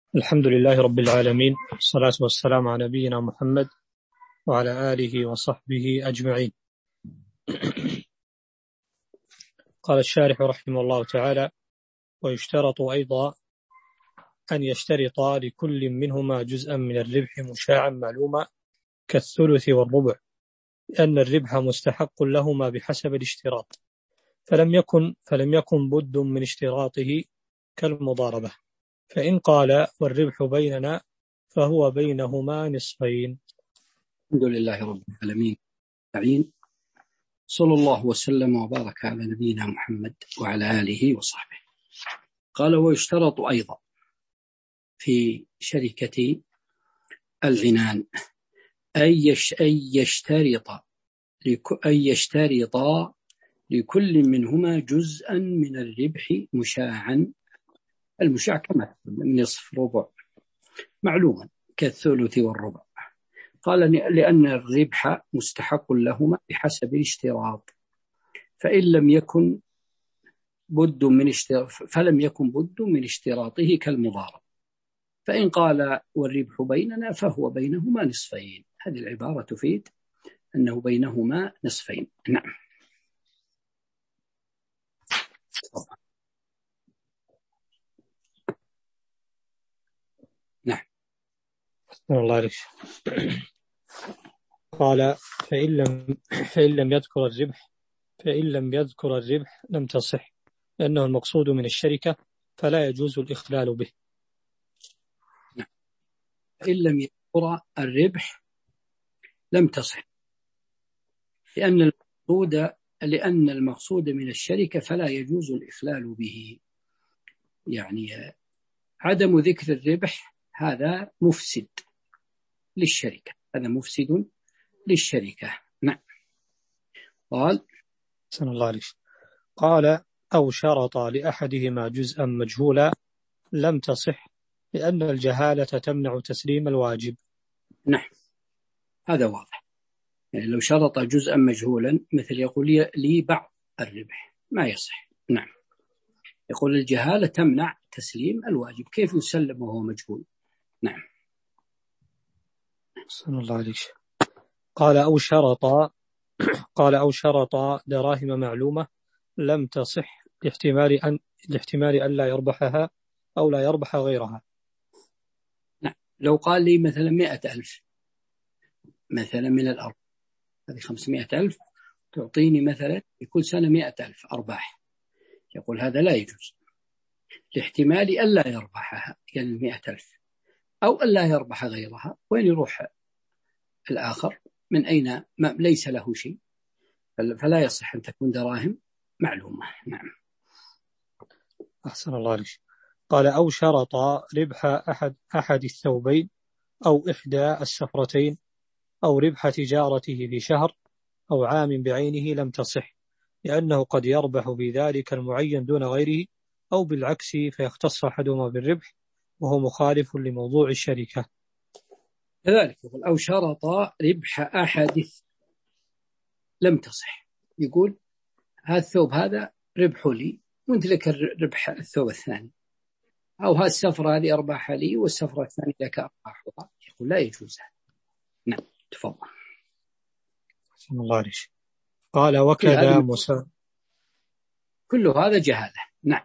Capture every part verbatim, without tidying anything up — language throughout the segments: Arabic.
الحمد لله رب العالمين، والصلاة والسلام على نبينا محمد وعلى آله وصحبه أجمعين. قال الشارح رحمه الله تعالى: ويشترط أيضا أن يشترط لكل منهما جزءا من الربح مشاعا معلوما كالثلث والربع، لأن الربح مستحق لهما بحسب الاشتراط، فلم يكن فلم يكن بد من اشتراطه كالمضاربة، فإن قال والربح بيننا فهو بينهما نصفين. الحمد لله رب العالمين، صلى الله وسلم وبارك على نبينا محمد وعلى آله وصحبه. قال: ويشترط أيضا في شركة العنان أن يشترط أن يشترط لكل منهما جزءا من الربح مشاعا. المشاع كما نصف ربع معلوما كالثلث والربع. قال: لأن الربح مستحق لهما بحسب الاشتراط، فإن لم يكن بد من اشتراط فلم يكن بد من اشتراطه كالمضارب، فإن قال والربح بيننا فهو بينهما نصفين. هذه العبارة تفيد أنه بينهما نصفين. نعم. نعم. الله عليك. قال: فإن لم فإن لم يذكر الربح فإن لم يذكر الربح لم تصح، لأنه المقصود من الشركة فلا يجوز الإخلال به. نعم. فإن لم يذكر الربح لم تصح، لأن المقصود لأن المقصود من الشركة فلا يجوز الإخلال به. يعني عدم ذكر الربح هذا مفسد للشركة، هذا مفسد للشركة. نعم. قال: سن الله عليك. قال: أو شرط لأحدهما جزءا مجهولا لم تصح، لأن الجهالة تمنع تسليم الواجب. نعم، هذا واضح. يعني لو شرط جزءا مجهولا مثل يقول لي بعض الربح ما يصح. نعم. يقول الجهالة تمنع تسليم الواجب، كيف يسلم وهو مجهول؟ نعم. سن الله عليك. قال: أو شرط قال أو شرط دراهم معلومة لم تصح، لاحتمال أن لاحتمال أن لا يربحها أو لا يربح غيرها. نعم. لو قال لي مثلا مئة ألف مثلا من الأرض، هذه خمسمائة ألف تعطيني مثلا كل سنة مئة ألف أرباح، يقول هذا لا يجوز، لاحتمال أن لا يربحها يعني المئة ألف، أو أن لا يربح غيرها. وين يروح الآخر؟ من أين؟ ما ليس له شيء، فلا يصح أن تكون دراهم معلومة. نعم. أحسن الله عليك. قال: أو شرط ربح أحد أحد الثوبين أو إحدى السفرتين أو ربح تجارته في شهر أو عام بعينه لم تصح، لأنه قد يربح بذلك المعين دون غيره، أو بالعكس فيختص أحدهما بالربح وهو مخالف لموضوع الشركة. كذلك يقول: أو شرط ربح أحد لم تصح، يقول هذا الثوب هذا ربح لي وانت لك ربح الثوب الثاني، أو هذه السفرة هذه أرباح لي والسفرة الثانية لك أرباحها، يقول لا يجوز. نعم. تفضل. بسم الله عليك. قال: وكذا مسا كل هذا جهالة. نعم.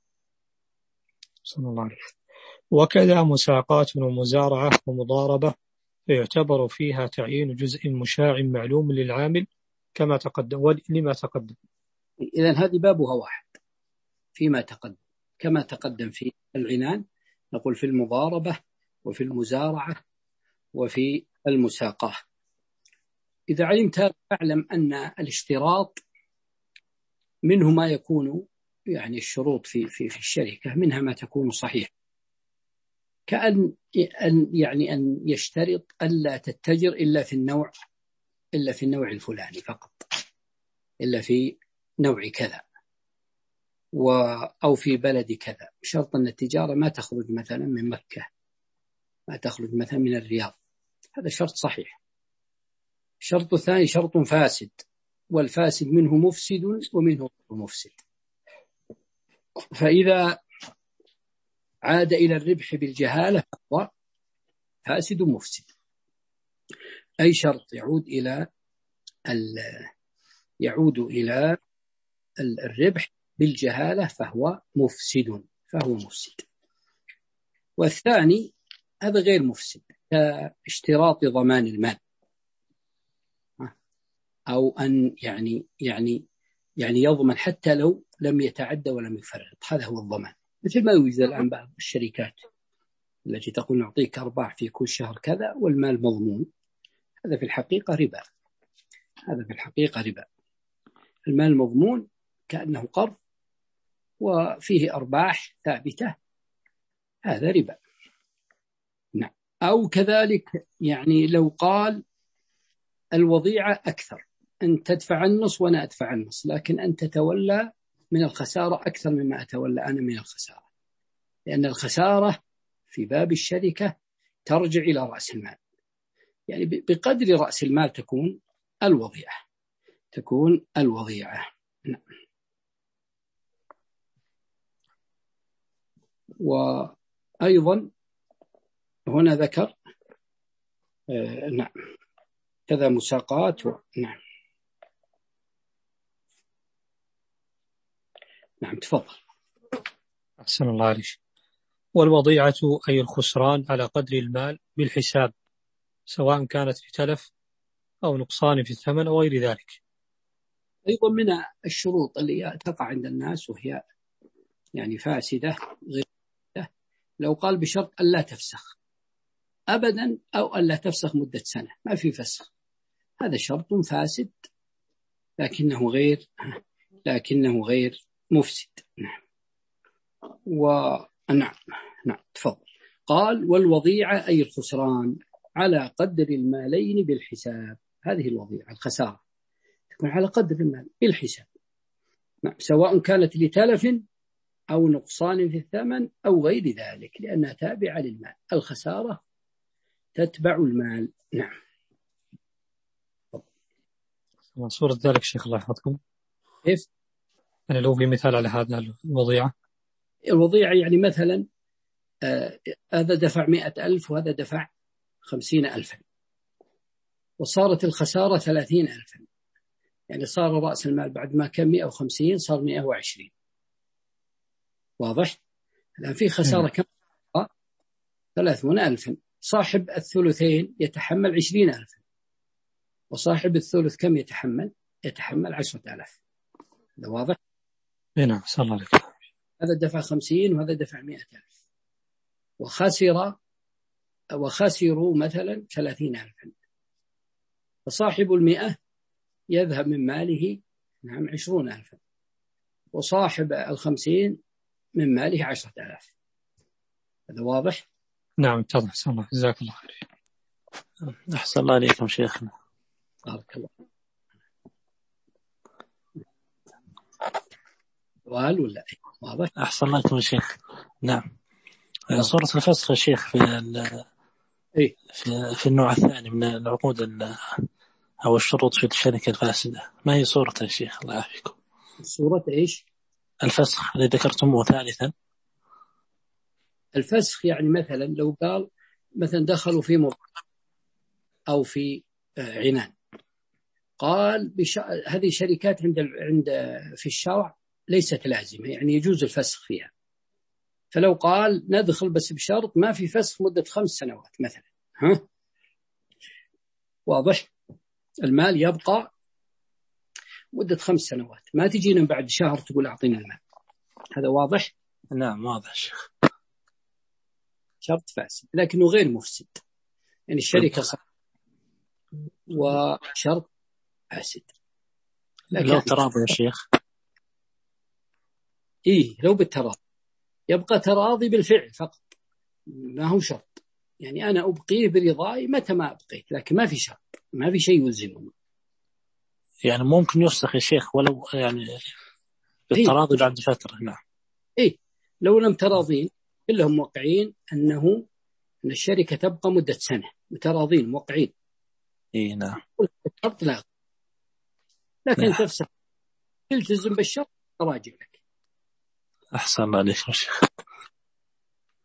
بسم الله عليك. وكذا مساقات ومزارعة ومضاربة فيعتبر فيها تعيين جزء مشاع معلوم للعامل كما تقدم ولما تقدم. إذن هذه بابها واحد فيما تقدم، كما تقدم في العنان نقول في المضاربة وفي المزارعة وفي المساقة. إذا علمت هذا فاعلم أن الاشتراط منه ما يكون، يعني الشروط في في في الشركة منها ما تكون صحيحة، كأن أن يعني أن يشترط ألا تتجر إلا في النوع إلا في النوع الفلاني فقط، إلا في نوع كذا و أو في بلد كذا، شرط أن التجارة ما تخرج مثلا من مكة، ما تخرج مثلا من الرياض، هذا شرط صحيح. الشرط الثاني شرط فاسد، والفاسد منه مفسد ومنه مفسد. فإذا عاد إلى الربح بالجهالة فهو فاسد مفسد. أي شرط يعود إلى يعود إلى الربح بالجهالة فهو مفسد فهو مفسد. والثاني هذا غير مفسد كاشتراط ضمان المال، أو أن يعني يعني يعني يضمن حتى لو لم يتعدى ولم يفرط، هذا هو الضمان. مثل ما يوجد الآن بعض الشركات التي تقول نعطيك أرباح في كل شهر كذا والمال مضمون، هذا في الحقيقة ربا. هذا في الحقيقة ربا. المال مضمون كأنه قرض وفيه أرباح ثابتة، هذا ربا. نعم. أو كذلك يعني لو قال الوضيعة أكثر، أن تدفع النص وأنا أدفع النص، لكن أن تتولى من الخسارة أكثر مما أتولى أنا من الخسارة، لأن الخسارة في باب الشركة ترجع إلى رأس المال، يعني بقدر رأس المال تكون الوضيعة تكون الوضيعة. نعم. وأيضا هنا ذكر آه نعم كذا مساقات و... نعم نعم تفضل. أحسن الله عليك. والوضيعة أي الخسران على قدر المال بالحساب، سواء كانت لتلف أو نقصان في الثمن أو غير ذلك. أيضا من الشروط اللي تقع عند الناس وهي يعني فاسدة غير فاسدة، لو قال بشرط ألا تفسخ أبدا أو ألا تفسخ مدة سنة، ما في فسخ، هذا شرط فاسد لكنه غير لكنه غير مفسد. نعم. ونعم نعم تفضل. قال والوضيعة أي الخسران على قدر المالين بالحساب، هذه الوضيعة الخسارة تكون على قدر المال بالحساب، نعم. سواء كانت لتلف أو نقصان في الثمن أو غير ذلك، لأنها تابعة للمال، الخسارة تتبع المال. نعم. صورة ذلك شيخ الله يحفظكم كيف؟ يعني لو في مثال على هذا الوضيعة. الوضيعة يعني مثلا آه هذا دفع مئة ألف وهذا دفع خمسين ألفا، وصارت الخسارة ثلاثين ألفا، يعني صار رأس المال بعد ما كان مئة وخمسين صار مئة وعشرين. واضح؟ الآن في خسارة كم؟ ثلاثون ألفا. صاحب الثلثين يتحمل عشرين ألفا، وصاحب الثلث كم يتحمل؟ يتحمل عشرة آلاف. هذا واضح؟ نعم صلى الله عليك. هذا دفع خمسين وهذا دفع مئة ألف، وخسر وخسروا مثلا ثلاثين ألفا، فصاحب المئة يذهب من ماله نعم عشرون ألفا، وصاحب الخمسين من ماله عشرة آلاف. هذا واضح؟ نعم اتضح. صلى الله جزاك الله خير. أحسن الله عليكم شيخنا. بارك الله. سؤال ولا واضح؟ أحسن الله عليكم شيخ. نعم. واضح. صورة الفسخ يا شيخ في إيه؟ في في النوع الثاني من العقود أو الشروط في الشركة الفاسدة، ما هي صورتها يا شيخ الله يعافيكم؟ صورة إيش؟ الفسخ الذي ذكرتموه ثالثا. الفسخ يعني مثلا لو قال مثلا دخلوا في مضر أو في عنان، قال بش... هذه شركات عند عند في الشرع ليست لازمة، يعني يجوز الفسخ فيها، فلو قال ندخل بس بشرط ما في فسخ مدة خمس سنوات مثلا، ها واضح؟ المال يبقى مدة خمس سنوات، ما تجينا بعد شهر تقول أعطينا المال، هذا واضح؟ نعم واضح شيخ. شرط فاسد لكنه غير مفسد، يعني الشركة صح وشرط فاسد. لو تراضي يا شيخ. إيه لو بالتراضي، يبقى تراضي بالفعل فقط، ما هو شرط، يعني أنا أبقيه برضاي متى ما أبقيت، لكن ما في شرط، ما في شيء يلزمه. يعني ممكن يفسخ يا شيخ ولو يعني بالتراضي بعد فترة. نعم. إيه لو لم تراضين كلهم موقعين أنه أن الشركة تبقى مدة سنة، متراضين موقعين. إيه نعم. الشرط لا، لكن نعم. تفسخ تلتزم بالشرط راجع لك. أحسن عليك يا شيخ.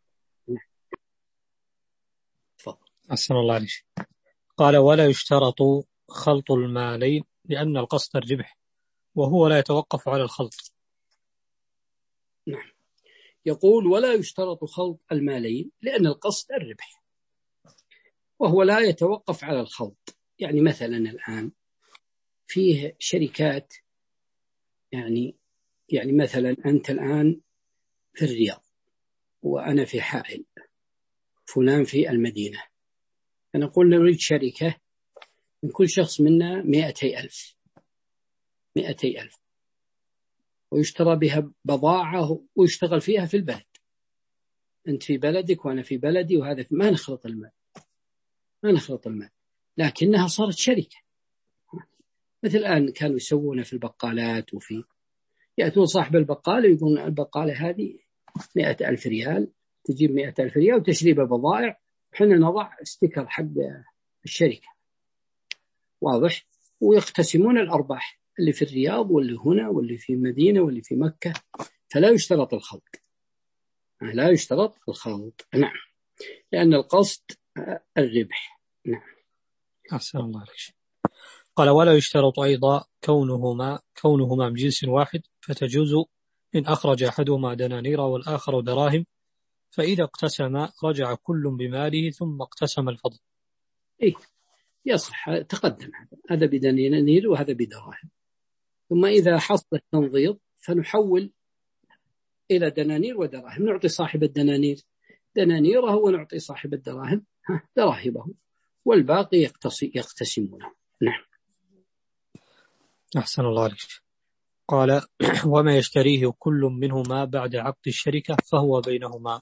أحسن الله عليك. قال ولا يشترط خلط المالين لأن القصد الربح وهو لا يتوقف على الخلط. نعم. يقول ولا يشترط خلط المالين لأن القصد الربح وهو لا يتوقف على الخلط. يعني مثلا الآن فيه شركات، يعني يعني مثلا أنت الآن في الرياض وأنا في حائل، فلان في المدينة، فنقول نريد شركة من كل شخص منا مئتي ألف مئتي ألف ويشترى بها بضاعة ويشتغل فيها في البلد. أنت في بلدك وأنا في بلدي، وهذا ما نخلط المال ما نخلط المال لكنها صارت شركة. مثل الآن كانوا يسوونه في البقالات، وفي يأتون صاحب البقالة ويقولون البقالة هذه مئة ألف ريال، تجيب مئة ألف ريال وتشتري بضائع، وحنا نضع ستيكر حق الشركة، واضح، ويقتسمون الأرباح اللي في الرياض واللي هنا واللي في مدينة واللي في مكة. فلا يشترط الخلط لا يشترط الخلط نعم، لأن القصد الربح. نعم. أحسن الله عليك. قال ولا يشترط أيضا كونهما كونهما من جنس واحد، فتجوز إن أخرج أحدهما دنانير والآخر دراهم، فإذا اقتسم رجع كل بماله ثم اقتسم الفضل. إيه يصح، تقدم هذا هذا بدنانير وهذا بدراهم، ثم إذا حصل التنظير فنحول إلى دنانير ودراهم، نعطي صاحب الدنانير دنانيره ونعطي صاحب الدراهم دراهمه، والباقي يقتسمونه. نعم. أحسن الله عليك. قال وما يشتريه كل منهما بعد عقد الشركة فهو بينهما.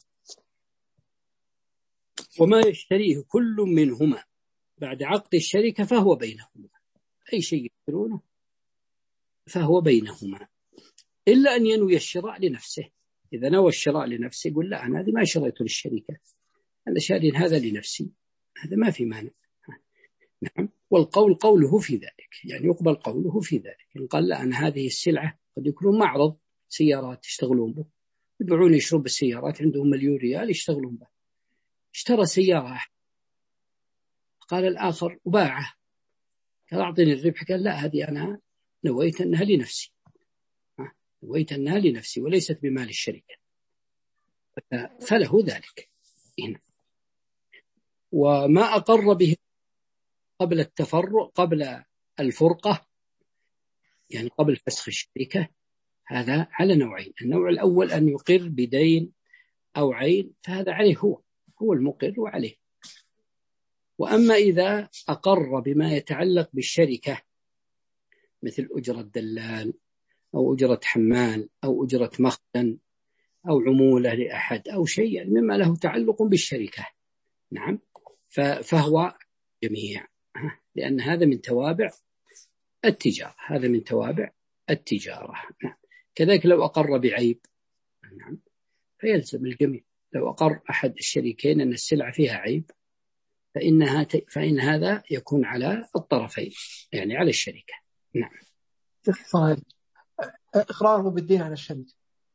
وما يشتريه كل منهما بعد عقد الشركة فهو بينهما، أي شيء يشترونه فهو بينهما، إلا أن ينوي الشراء لنفسه. إذا نوى الشراء لنفسه يقول لا أنا هذه ما شريته للشركة، أنا شاري هذا لنفسي، هذا ما في مانع. نعم. والقول قوله في ذلك، يعني يقبل قوله في ذلك. إن قال لا أنا هذه السلعة قد يكون معرض سيارات يشتغلون به، يبيعون يشرب بالسيارات، عندهم مليون ريال يشتغلون به، اشترى سيارة قال الآخر وباعه، قال أعطيني الربح، قال لا هذه أنا نويت أنها لنفسي نويت أنها لنفسي وليست بمال الشركة، فله ذلك هنا. وما أقر به قبل التفرق قبل الفرقة، يعني قبل فسخ الشركة، هذا على نوعين. النوع الأول أن يقر بدين أو عين، فهذا عليه هو هو المقر وعليه. وأما إذا أقر بما يتعلق بالشركة مثل أجرة دلال أو أجرة حمال أو أجرة مخزن أو عمولة لأحد أو شيء مما له تعلق بالشركة، نعم، فهو جميع، لأن هذا من توابع التجارة هذا من توابع التجارة. نعم. كذلك لو أقر بعيب، نعم، فيلزم الجميع. لو أقر أحد الشريكين أن السلعة فيها عيب، فإنها ت... فإن هذا يكون على الطرفين، يعني على الشركة. نعم. إقراره بالدين على الشركة،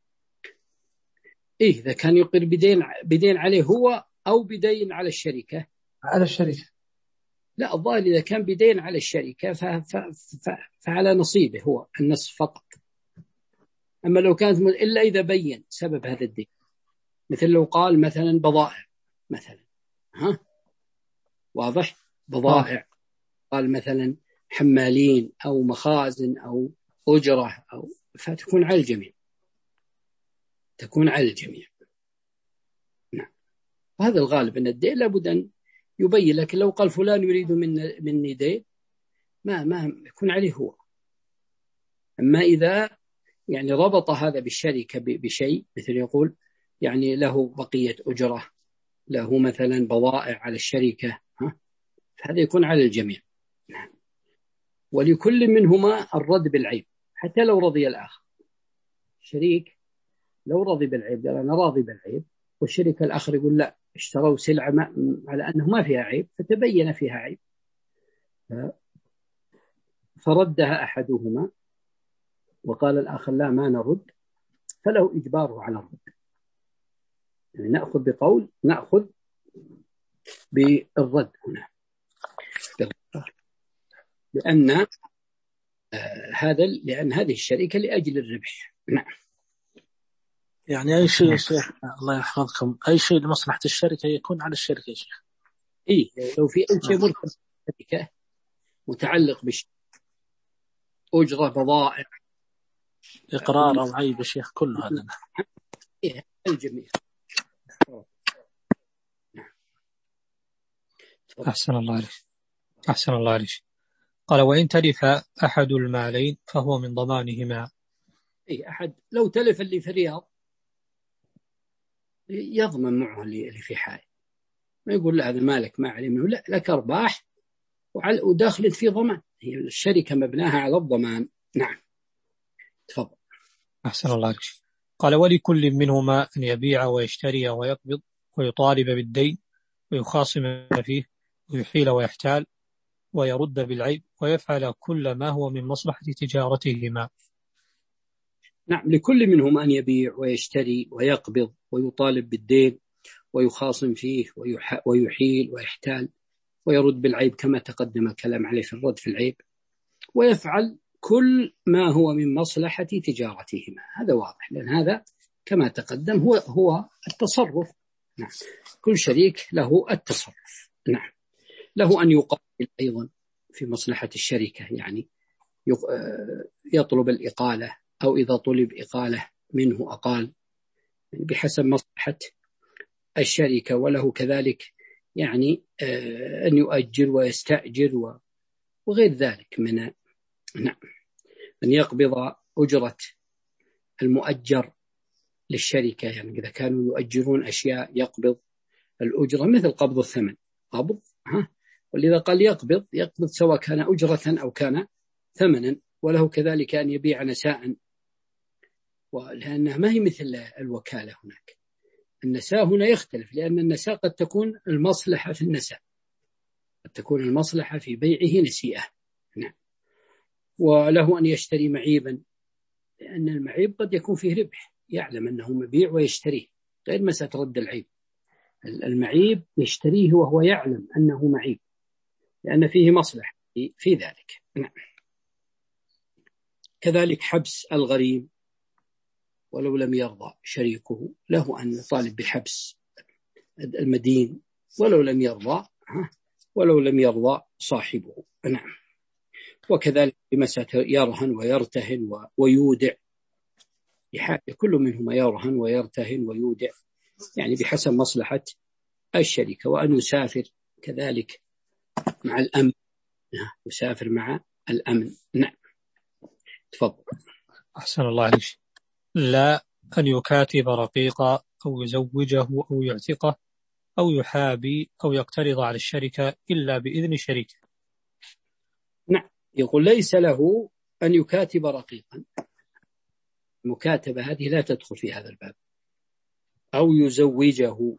إيه إذا كان يقر بدين بدين عليه هو أو بدين على الشركة على الشركة لا، الظاهر إذا كان بدين على الشركة ف... ف... ف... فعلى نصيبه هو النصف فقط. أما لو كانت م... إلا إذا بين سبب هذا الدين، مثل لو قال مثلا بضائع مثلا، ها واضح، بضائع، قال مثلا حمالين أو مخازن أو أجرة أو، فتكون على الجميع تكون على الجميع. نعم. وهذا الغالب أن الدين لابد أن يبين. لكن لو قال فلان يريد من مني دين، ما ما يكون عليه هو. أما إذا يعني ربط هذا بالشركة بشيء، مثل يقول يعني له بقية أجرة، له مثلا بضائع على الشركة، ها، هذا يكون على الجميع. نعم. ولكل منهما الرد بالعيب حتى لو رضي الآخر. شريك لو رضي بالعيب قال أنا راضي بالعيب، والشريك الآخر يقول لا اشتروا سلعة ما على أنه ما فيها عيب، فتبين فيها عيب فردها أحدهما وقال الآخر لا ما نرد، فله إجباره على الرد. يعني نأخذ بقول نأخذ بالرد هنا، لأن آه هذا لأن هذه الشركة لأجل الربح. نعم. يعني أي شيء يا شيخ الله يحفظكم، أي شيء لمصلحة الشركة يكون على الشركة يا شيخ. إيه، لو في أي شيء مرتبط بالشركة متعلق بالشركة، أجرة، بضائع، إقرار أو عيب يا شيخ، كل هذا. إيه الجميع. أحسن الله عليك. أحسن الله عليك. قال وإن تلف أحد المالين فهو من ضمانهما. أي أحد لو تلف اللي في الرياض يضمن معه اللي في حال، ما يقول لا هذا مالك ما عليه منه، لا، لك أرباح وداخل في ضمان، هي الشركة مبناها على الضمان. نعم تفضل. أحسن الله عليك. قال ولكل منهما أن يبيع ويشتري ويقبض ويطالب بالدين ويخاصم فيه ويحيل ويحتال ويرد بالعيب ويفعل كل ما هو من مصلحة تجارتهما. نعم، لكل منهم أن يبيع ويشتري ويقبض ويطالب بالدين ويخاصم فيه ويحيل ويحتال ويرد بالعيب كما تقدم الكلام عليه في الرد في العيب، ويفعل كل ما هو من مصلحة تجارتهما. هذا واضح، لأن هذا كما تقدم هو هو التصرف. نعم، كل شريك له التصرف. نعم، له أن يقابل أيضا في مصلحة الشركة، يعني يطلب الإقالة، أو إذا طلب إقالة منه أقال بحسب مصلحة الشركة، وله كذلك يعني أن يؤجر ويستأجر وغير ذلك من نعم أن يقبض أجرة المؤجر للشركة، يعني إذا كانوا يؤجرون أشياء يقبض الأجرة مثل قبض الثمن، قبض ها، ولذا قال يقبض يقبض سواء كان أجرة أو كان ثمنا، وله كذلك أن يبيع نساء، ولأنها ما هي مثل الوكالة. هناك النساء هنا يختلف، لأن النساء قد تكون المصلحة في النساء، قد تكون المصلحة في بيعه نسيئة. نعم، وله أن يشتري معيبا، لأن المعيب قد يكون فيه ربح، يعلم أنه مبيع ويشتريه، غير مسألة رد العيب. المعيب يشتريه وهو يعلم أنه معيب، لأن فيه مصلحة في ذلك. نعم. كذلك حبس الغريم، ولو لم يرضى شريكه له أن يطالب بحبس المدين ولو لم يرضى ولو لم يرضى صاحبه. نعم. وكذلك بمسألة يرهن ويرتهن ويودع، بحاجة كل منهما يرهن ويرتهن ويودع، يعني بحسب مصلحة الشركة. وأن يسافر كذلك مع الأمن، يسافر مع الأمن. نعم تفضل. أحسن الله عليك. لا أن يكاتب رقيقا أو يزوجه أو يعتقه أو يحابي أو يقترض على الشركة إلا بإذن شريكه. نعم، يقول ليس له أن يكاتب رقيقا، المكاتبة هذه لا تدخل في هذا الباب، أو يزوجه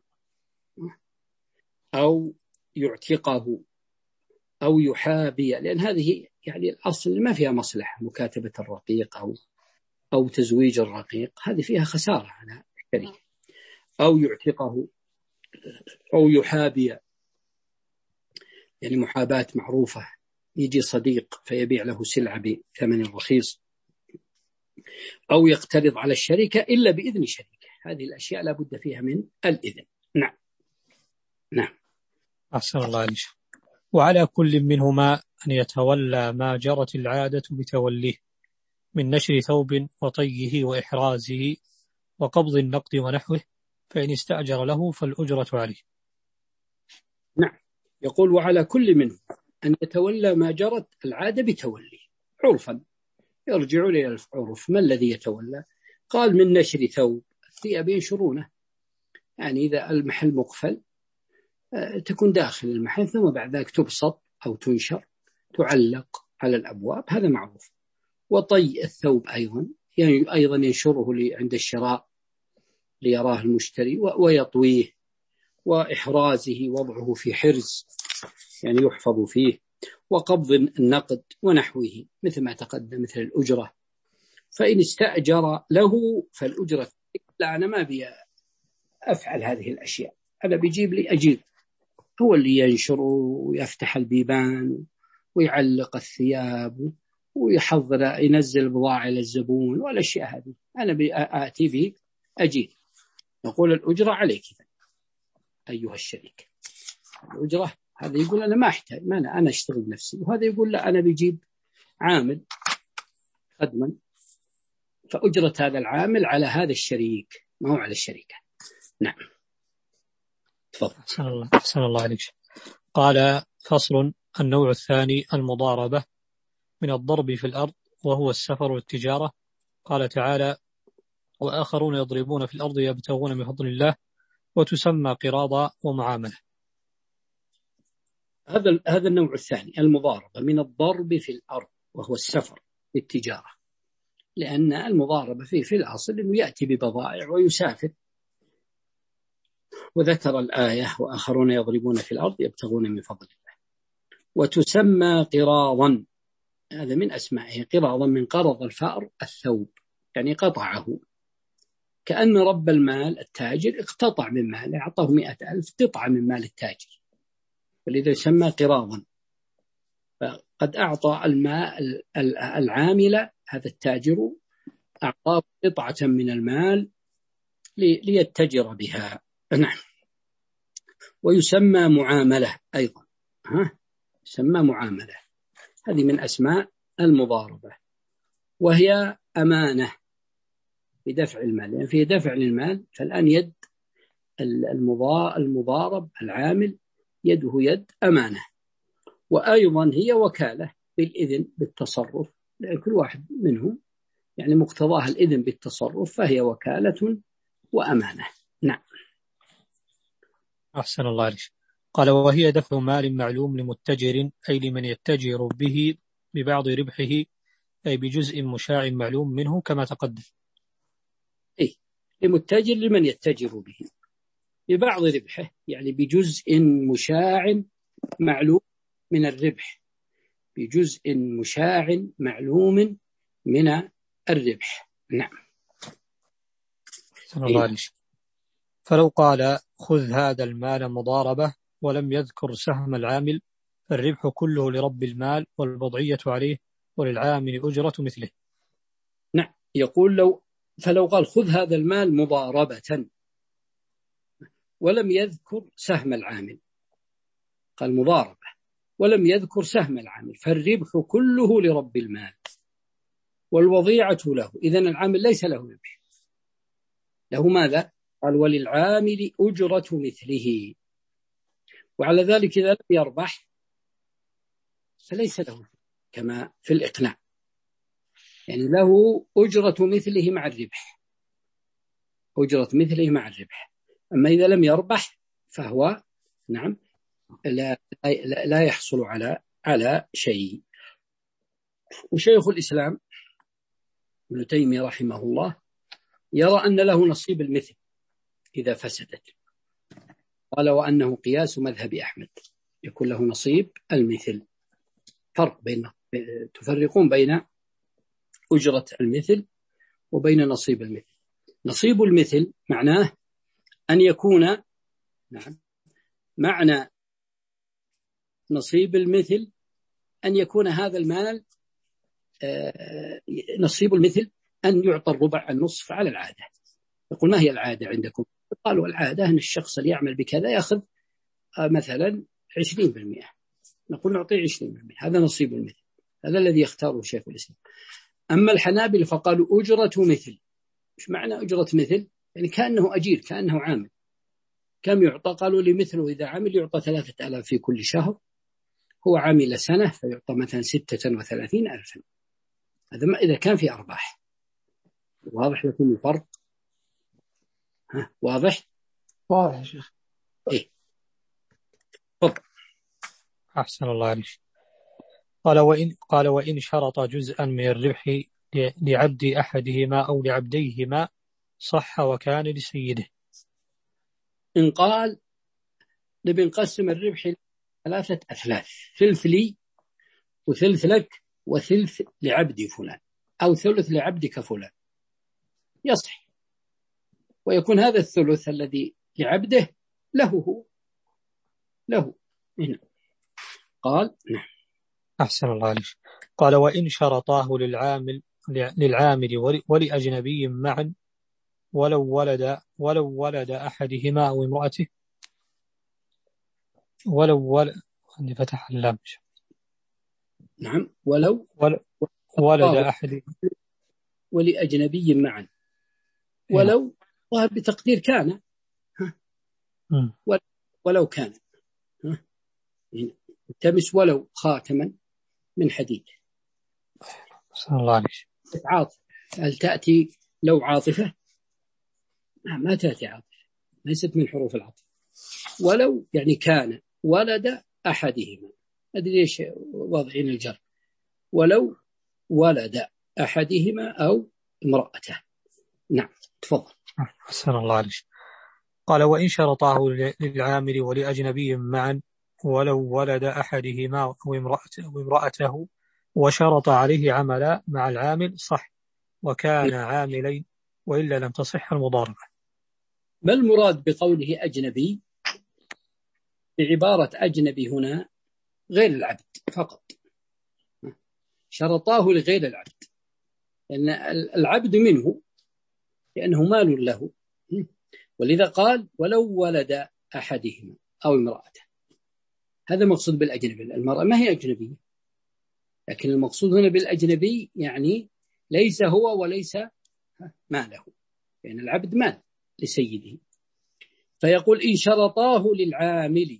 أو يعتقه أو يحابي، لأن هذه يعني الأصل ما فيها مصلحة، مكاتبة الرقيق أو أو تزويج الرقيق هذه فيها خسارة على الشركة. أو يعتقه أو يحابي، يعني محاباة معروفة، يجي صديق فيبيع له سلعة بثمن رخيص. أو يقترض على الشركة إلا بإذن شريكه، هذه الأشياء لا بد فيها من الإذن. نعم نعم. أحسن الله عليك. وعلى كل منهما أن يتولى ما جرت العادة بتوليه من نشر ثوب وطيه وإحرازه وقبض النقد ونحوه، فإن استأجر له فالأجرة عليه. نعم، يقول وعلى كل منهم أن يتولى ما جرت العادة بتوليه عرفا، يرجع إلى العرف. ما الذي يتولى؟ قال من نشر ثوب، الثياب ينشرونه، يعني إذا المحل مقفل تكون داخل المحل ثم بعد ذلك تبسط أو تنشر تعلق على الأبواب، هذا معروف. وطي الثوب أيضا يعني أيضا ينشره عند الشراء ليراه المشتري ويطويه. وإحرازه وضعه في حرز يعني يحفظ فيه. وقبض النقد ونحوه مثل ما تقدم مثل الأجرة. فإن استأجر له فالأجرة، لا أنا ما بي أفعل هذه الأشياء، أنا بيجيب لي أجيب، هو اللي ينشر ويفتح البيبان ويعلق الثياب ويحضر ينزل بضاعة للزبون والأشياء هذه. أنا آتي بي أجيب، نقول الأجرة عليك أيها الشريك، الأجرة. هذا يقول أنا ما أحتاج، ما أنا, أنا أشتغل بنفسي، وهذا يقول لا أنا بيجيب عامل خدما، فأجرة هذا العامل على هذا الشريك ما هو على الشركة. نعم تفضل. أحسن الله أحسن الله عليك. قال فصل. النوع الثاني المضاربة من الضرب في الأرض وهو السفر والتجارة. قال تعالى وآخرون يضربون في الأرض يبتغون من فضل الله وتسمى قراضة ومعاملة. هذا هذا النوع الثاني المضاربة من الضرب في الأرض وهو السفر والتجارة، لأن المضاربة فيه في الأصل أنه يأتي ببضائع ويسافر. وذكر الآية وآخرون يضربون في الأرض يبتغون من فضل الله وتسمى قراضا. هذا من أسمائه، قراضا من قرض الفأر الثوب، يعني قطعه، كأن رب المال التاجر اقتطع من ماله، أعطاه مئة ألف قطعة من مال التاجر، ولذا يسمى قراضا. فقد أعطى الماء العامل، هذا التاجر أعطاه قطعة من المال ليتجر بها. نعم. ويسمى معاملة أيضا، ها يسمى معاملة. هذه من أسماء المضاربة، وهي أمانة بدفع المال، يعني في دفع للمال. فالآن يد المضارب العامل يده يد أمانة، وأيضا هي وكالة بالإذن بالتصرف، لأن كل واحد منهم يعني مقتضاها الإذن بالتصرف، فهي وكالة وأمانة. نعم. أحسن الله عليك. قال وهي دفع مال معلوم لمتجر، أي لمن يتجر به ببعض ربحه، أي بجزء مشاع معلوم منه كما تقدم. إيه، لمتجر لمن يتجر به ببعض ربحه، يعني بجزء مشاع معلوم من الربح، بجزء مشاع معلوم من الربح. نعم. أحسن الله عليك. فلو قال خذ هذا المال مضاربة ولم يذكر سهم العامل، فالربح كله لرب المال والوضعية عليه وللعامل أجرة مثله. نعم. يقول لو فلو قال خذ هذا المال مضاربة ولم يذكر سهم العامل، قال مضاربة ولم يذكر سهم العامل، فالربح كله لرب المال والوضيعة له. إذن العامل ليس له ربح، له ماذا؟ قال وللعامل أجرة مثله. وعلى ذلك إذا لم يربح فليس له، كما في الإقناع، يعني له أجرة مثله مع الربح، أجرة مثله مع الربح. أما إذا لم يربح فهو نعم لا, لا, لا يحصل على على شيء. وشيخ الإسلام ابن تيمية رحمه الله يرى أن له نصيب المثل إذا فسدت، قال وأنه قياس مذهب أحمد، يكون له نصيب المثل. فرق بين تفرقون بين أجرة المثل وبين نصيب المثل. نصيب المثل معناه أن يكون نعم معنى نصيب المثل أن يكون هذا المال آه نصيب المثل أن يعطى الربع النصف على العادة. يقول ما هي العادة عندكم؟ قالوا العادة أن الشخص اللي يعمل بكذا يأخذ آه مثلا عشرين بالمئة، نقول نعطيه عشرين بالمئة، هذا نصيب المثل، هذا الذي يختاره شيخ الإسلام. أما الحنابلة فقالوا أجرة مثل. مش معنى أجرة مثل؟ يعني كأنه أجير، كأنه عامل. كم يعطى؟ قالوا لمثله إذا عمل يعطى ثلاثة آلاف في كل شهر، هو عمل سنة فيعطى مثلا ستة وثلاثين ألفا. هذا ما إذا كان في أرباح. واضح لكم الفرق؟ ها واضح؟ واضح يا شيخ. إيه. طب. أحسن الله عليك. قال وإن قال وإن شرط جزءا من الربح لعبد أحدهما أو لعبديهما صح وكان لسيده. إن قال نبي نقسم الربح ثلاثة أثلاث، ثلث لي وثلث لك وثلث لعبدي فلان، أو ثلث لعبدك فلان، يصح، ويكون هذا الثلث الذي لعبده له هو له هنا. قال نعم. أحسن الله عليك. قال وإن شرطاه للعامل للعامل ولأجنبي معا ولو ولد ولو ولد أحدهما أو امرأته ولو ولد عندي فتح اللام. نعم ولو ولد أحد ولأجنبي معا ولو بتقدير كان ولو كان التمس ولو خاتما من حديد. صلى الله عليه. عاطفة هل تأتي لو عاطفة؟ ما تأتي عاطفة، ليست من حروف العطف. ولو يعني كان ولد أحدهما، أدري إيش وضعين الجر. ولو ولد أحدهما أو امرأته. نعم تفضل. أحسن الله عليه. قال وإن شرطاه للعامل ولأجنبي معا ولو ولد أحدهما أو امرأته وشرط عليه عملا مع العامل صح وكان عاملين وإلا لم تصح المضاربة. ما المراد بقوله أجنبي؟ بعبارة أجنبي هنا غير العبد فقط، شرطاه لغير العبد، لأن العبد منه لأنه مال له، ولذا قال ولو ولد أحدهما أو امرأته. هذا مقصود بالأجنبي. المرأة ما هي أجنبية، لكن المقصود هنا بالأجنبي يعني ليس هو وليس ماله، لأن يعني العبد مال لسيده. فيقول إن شرطاه للعامل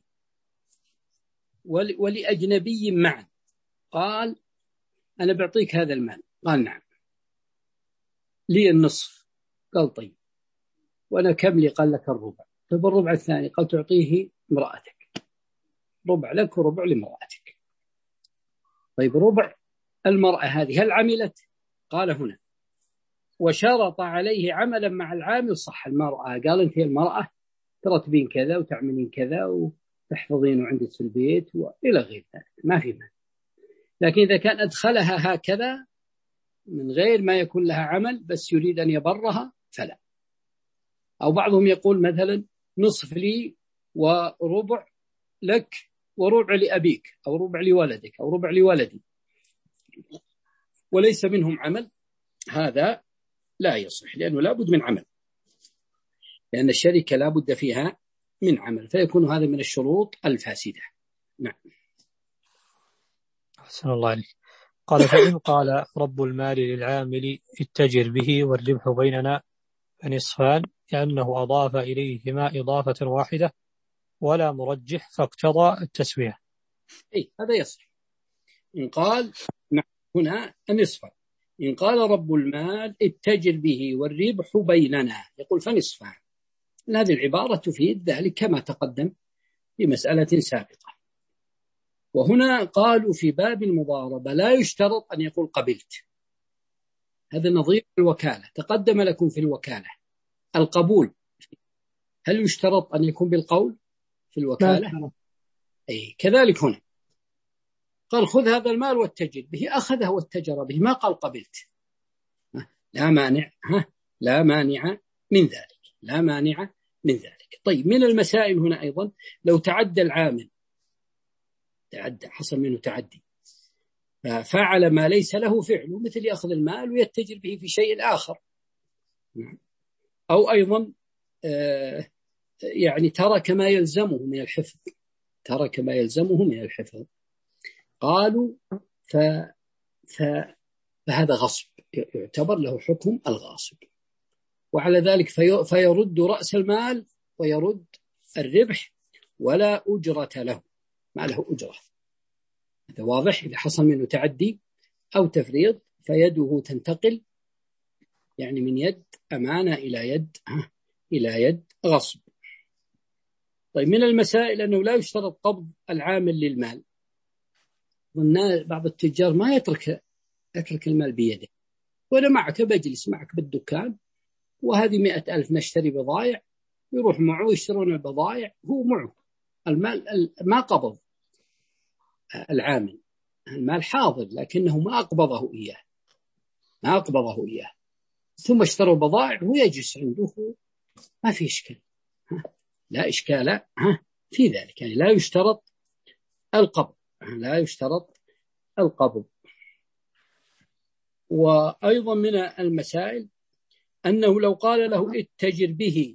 ولأجنبي معا، قال أنا بعطيك هذا المال، قال نعم، لي النصف، قال طيب، وأنا كم لي؟ قال لك الربع. طيب الربع الثاني؟ قال تعطيه امرأتك، ربع لك وربع لامرأتك. طيب ربع المرأة هذه هل عملت؟ قال هنا وشرط عليه عملا مع العامل صح. المرأة قال أنت المرأة ترتبين كذا وتعملين كذا وتحفظين عندك في البيت وإلى غير ذلك، ما في مانع. لكن إذا كان أدخلها هكذا من غير ما يكون لها عمل بس يريد أن يبرها فلا. أو بعضهم يقول مثلا نصف لي وربع لك وربع لأبيك أو ربع لولدك أو ربع لولدي وليس منهم عمل، هذا لا يصح، لأنه لا بد من عمل، لأن الشركة لا بد فيها من عمل، فيكون هذا من الشروط الفاسدة. نعم. أحسن الله عليك. قال فإن قال رب المال للعامل اتجر به والربح بيننا فنصفان، لأنه أضاف إليهما إضافة واحدة ولا مرجح فاقتضى التسوية. أي هذا يصح. إن قال هنا النصف، إن قال رب المال اتجر به والربح بيننا، يقول فنصفان. هذه العبارة تفيد ذلك كما تقدم في مسألة سابقة. وهنا قالوا في باب المضاربة لا يشترط أن يقول قبلت، هذا نظير الوكالة، تقدم لكم في الوكالة القبول، هل يشترط أن يكون بالقول في الوكالة؟ أي كذلك هنا قال خذ هذا المال واتجر به، أخذه واتجر به، ما قال قبلت. لا مانع، لا مانع من ذلك، لا مانع من ذلك. طيب من المسائل هنا أيضا لو تعدى العامل، تعدى حصل منه تعدي ففعل ما ليس له فعله، مثل يأخذ المال ويتجر به في شيء آخر، أو أيضا يعني ترك ما يلزمه من الحفظ، ترك ما يلزمه من الحفظ، قالوا ف... ف... فهذا غصب، يعتبر له حكم الغاصب، وعلى ذلك في... فيرد رأس المال ويرد الربح ولا أجرة له، ما له أجرة. هذا واضح. إذا حصل منه تعدي أو تفريط فيده تنتقل يعني من يد أمانة إلى يد إلى يد غصب. طيب من المسائل أنه لا يشترط قبض العامل للمال. بعض التجار ما يترك يترك المال بيده، وأنا معك بجلس معك بالدكان وهذه مئة ألف نشتري بضائع، يروح معه يشترون البضائع، هو معه المال، ما قبض العامل، المال حاضر لكنه ما أقبضه إياه، ما أقبضه إياه، ثم اشتروا بضائع ويجلس عنده، ما في إشكال، لا إشكال في ذلك، يعني لا يشترط القبض، لا يشترط القبض. وأيضا من المسائل أنه لو قال له اتجر به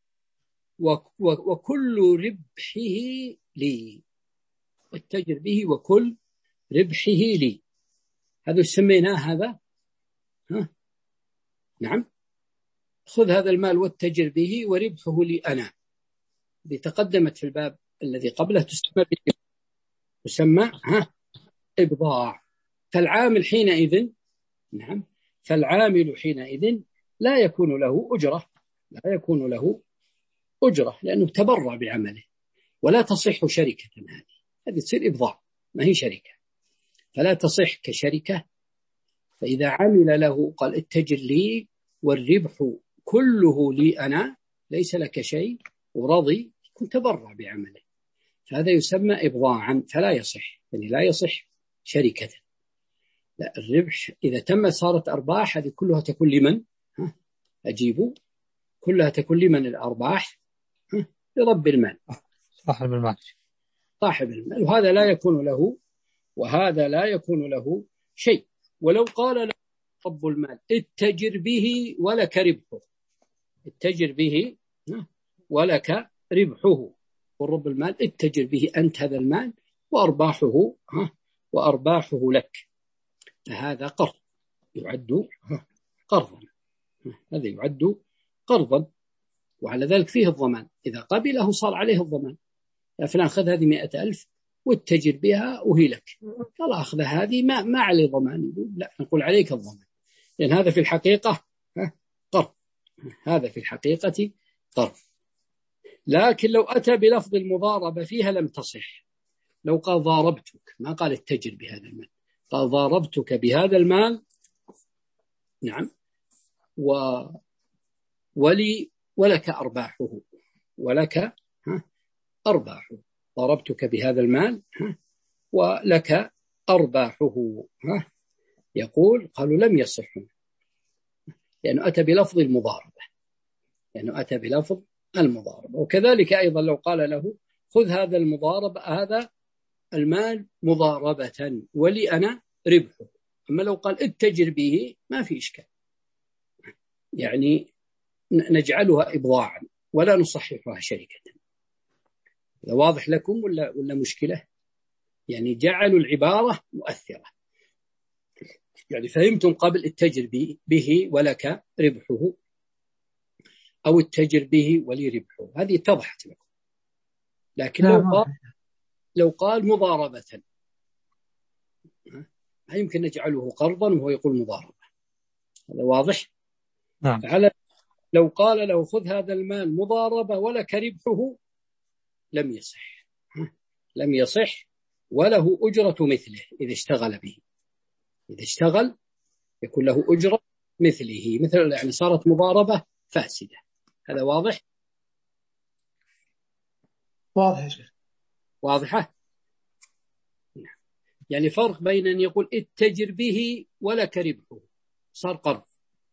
وكل ربحه لي، اتجر به وكل ربحه لي، هذا سميناه هذا ها؟ نعم، خذ هذا المال واتجر به وربحه لي أنا، اللي تقدمت في الباب الذي قبله تسمى تسمى ها إبضاع. فالعامل حينئذ نعم فالعامل حينئذ لا يكون له أجرة، لا يكون له أجرة لأنه تبرع بعمله، ولا تصح شركة. هذه هذه تصير إبضاع، ما هي شركة، فلا تصح كشركة. فإذا عمل له قال اتجر لي والربح كله لي أنا، ليس لك شيء، ورضي، يكون تبرع بعمله، فهذا يسمى إبضاعا، فلا يصح، يعني لا يصح شركة. لا، الربح إذا تم صارت أرباح، هذه كلها تكون لمن؟ ها؟ أجيبوا، كلها تكون لمن الأرباح؟ ها؟ لرب المال، صاحب المال، صاحب المال، وهذا لا يكون له وهذا لا يكون له شيء. ولو قال له رب المال اتجر به ولك ربحه، اتجر به ولك ربحه، والرب المال اتجر به أنت هذا المال وأرباحه وأرباحه لك، فهذا قرض يعد قرضا، هذا يعد قرضا، وعلى ذلك فيه الضمان، إذا قبله صار عليه الضمان. يا فلان خذ هذه مئة ألف واتجر بها وهي لك، قال أخذ هذه ما ما عليه ضمان، لا، نقول عليك الضمان، لأن هذا في الحقيقة قرض، هذا في الحقيقة قرض. لكن لو أتى بلفظ المضاربة فيها لم تصح. لو قال ضاربتك، ما قال اتجر بهذا المال، قال ضاربتك بهذا المال، نعم، و ولي ولك أرباحه، ولك أرباحه، ضربتك بهذا المال ولك أرباحه، يقول قالوا لم يصح، لأنه أتى بلفظ المضاربة، لأنه أتى بلفظ المضاربة. وكذلك أيضا لو قال له خذ هذا المضاربة، هذا المال مضاربة ولي أنا ربحه، أما لو قال اتجر به ما في إشكال، يعني نجعلها إبضاعا ولا نصححها شركة. هذا واضح لكم ولا ولا مشكلة؟ يعني جعلوا العبارة مؤثرة، يعني فهمتم قبل اتجر به ولك ربحه، أو اتجر به ولي ربحه، هذه اتضحت لكم. لكن لو قال لو قال مضاربة، ما يمكن نجعله قرضا وهو يقول مضاربة، هذا واضح؟ نعم. فعلى لو قال له خذ هذا المال مضاربة ولك ربحه لم يصح، لم يصح، وله أجرة مثله إذا اشتغل به، إذا اشتغل يكون له أجرة مثله، مثل يعني صارت مضاربة فاسدة. هذا واضح؟ واضح يا شيخ. واضحة؟ يعني فرق بين أن يقول اتجر به ولك ربحه، صار قرض،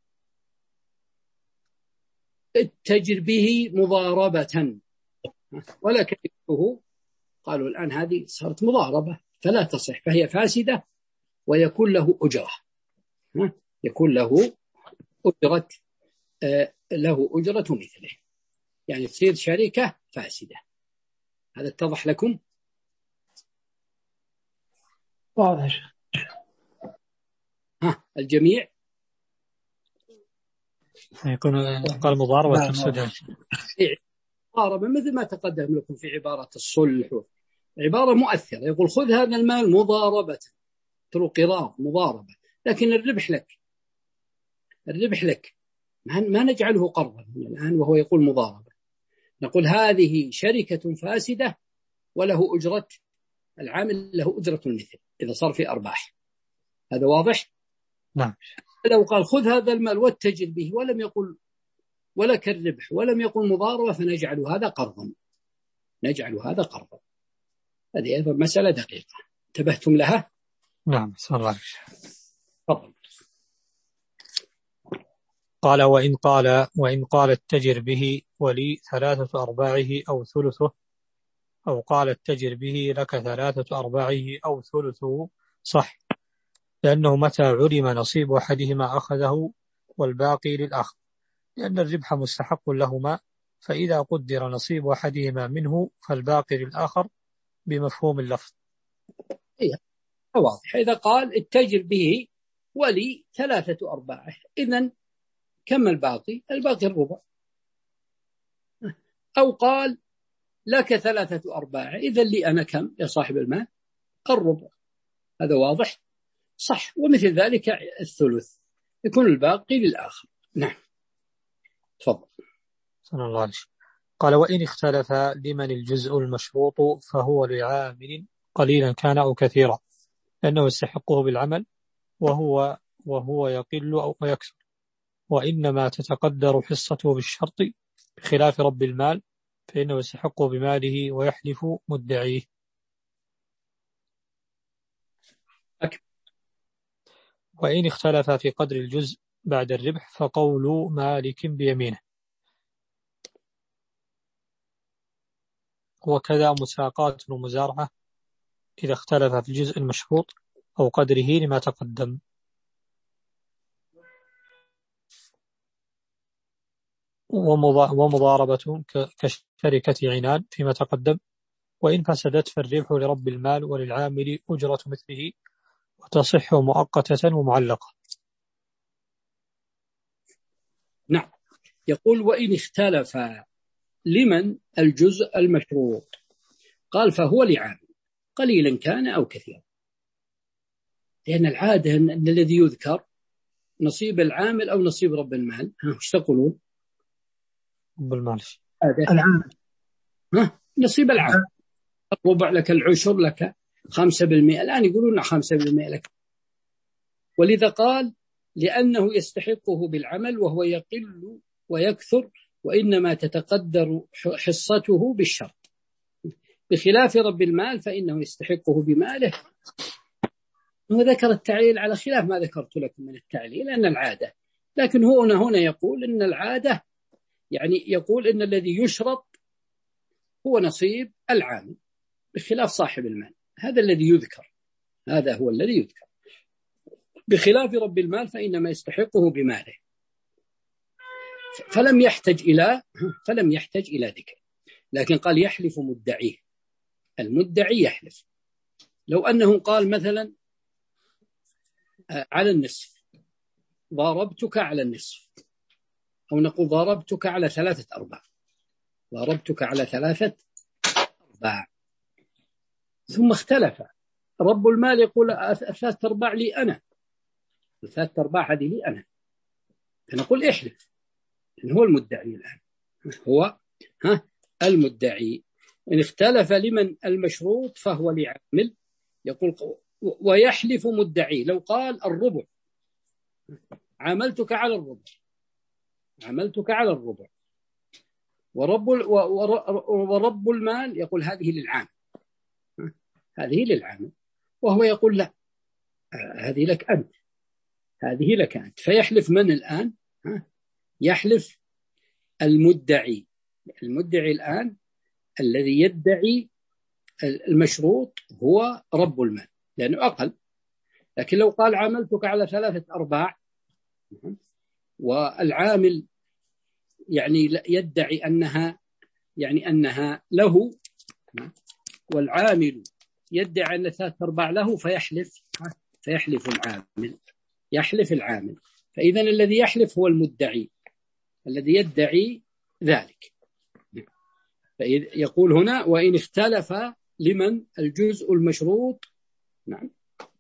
اتجر به مضاربة ولك ربحه، قالوا الآن هذه صارت مضاربة فلا تصح، فهي فاسدة، ويكون له أجرة، يكون له أجرة آه له أجرة مثله، يعني تصير شركة فاسدة. هذا اتضح لكم؟ واضح. ها الجميع يكون قال مضاربة تفسد، مضاربة مثل ما تقدم لكم في عبارة الصلح، عبارة مؤثرة، يقول خذ هذا المال مضاربة، ترو قراض مضاربة، لكن الربح لك، الربح لك، ما نجعله قرضا الآن وهو يقول مضاربة، نقول هذه شركة فاسدة وله أجرة العامل، له أجرة المثل إذا صار في أرباح. هذا واضح؟ نعم. لو قال خذ هذا المال واتجر به ولم يقل ولك الربح ولم يقل مضاربة، فنجعل هذا قرضا، نجعل هذا قرضا. هذه أيضا مسألة دقيقة، انتبهتم لها؟ نعم. صلى الله عليه وسلم. تفضل. قال وإن قال وإن قال اتجر به ولي ثلاثة أرباعه أو ثلثه أو قال اتجر به لك ثلاثة أرباعه أو ثلثه صح، لأنه متى علم نصيب أحدهما أخذه والباقي للآخر، لأن الربح مستحق لهما، فإذا قدر نصيب أحدهما منه فالباقي للآخر بمفهوم اللفظ. إيه واضح. إذا قال اتجر به ولي ثلاثة أرباعه، إذن كم الباقي؟ الباقي الربع. أو قال لك ثلاثة أرباعه، إذن لي أنا كم يا صاحب المال؟ الربع. هذا واضح صح. ومثل ذلك الثلث، يكون الباقي للآخر. نعم تفضل. صلى الله عليه وسلم. قال وإن اختلف لمن الجزء المشروط فهو لعامل قليلا كان أو كثيرا، لأنه يستحقه بالعمل وهو وهو يقل أو يكثر، وإنما تتقدر حصته بالشرط، بخلاف رب المال فإنه يستحقه بماله ويحلف مدعيه. وإن اختلف في قدر الجزء بعد الربح فقول مالك بيمينه. وكذا مساقات ومزارعة إذا اختلف في الجزء المشروط أو قدره لما تقدم. ومضاربة كشركة عنان فيما تقدم، وإن فسدت فالربح لرب المال وللعامل أجرة مثله، وتصح مؤقتة ومعلقة. نعم. يقول وإن اختلف لمن الجزء المشروط، قال فهو لعامل قليلا كان أو كثيرا، لأن العادة أن الذي يذكر نصيب العامل أو نصيب رب المال. ها وش تقولون؟ رب المال العامل. ها نصيب العامل، الربع لك، العشر لك، خمسة بالمئة. الآن يقولون خمسة بالمئة لك. ولذا قال لأنه يستحقه بالعمل وهو يقل ويكثر، وإنما تتقدر حصته بالشرط، بخلاف رب المال فإنه يستحقه بماله. وذكر التعليل على خلاف ما ذكرت لكم من التعليل أن العادة، لكن هو هنا, هنا يقول إن العادة يعني يقول إن الذي يشرط هو نصيب العامل بخلاف صاحب المال. هذا الذي يذكر، هذا هو الذي يذكر، بخلاف رب المال فإنما يستحقه بماله. فلم يحتج إلى فلم يحتج إلى ذكر، لكن قال يحلف مدعيه. المدعي يحلف. لو أنه قال مثلا على النصف، ضاربتك على النصف، أو نقول ضاربتك على ثلاثة أرباع، ضاربتك على ثلاثة أرباع، ثم اختلف رب المال يقول ثلاثة أرباع لي أنا، ثلاثة أرباع هذه لي أنا، فنقول احلف، إن هو المدعي الآن، هو ها المدعي. إن اختلف لمن المشروط فهو لعامل، يقول ويحلف مدعي. لو قال الربع، عملتك على الربع، عملتك على الربع، ورب ورب المال يقول هذه للعامل، هذه للعامل، وهو يقول لا، هذه لك أنت، هذه لك أنت. فيحلف من الآن؟ يحلف المدعي. المدعي الآن الذي يدعي المشروط هو رب المال، لأنه أقل. لكن لو قال عملتك على ثلاثة أرباع، والعامل يعني يدعي أنها يعني أنها له، والعامل يدعي أن ثلاثة أرباع له، فيحلف فيحلف العامل، يحلف العامل. فإذن الذي يحلف هو المدعي الذي يدعي ذلك. يقول هنا وإن اختلف لمن الجزء المشروط. نعم.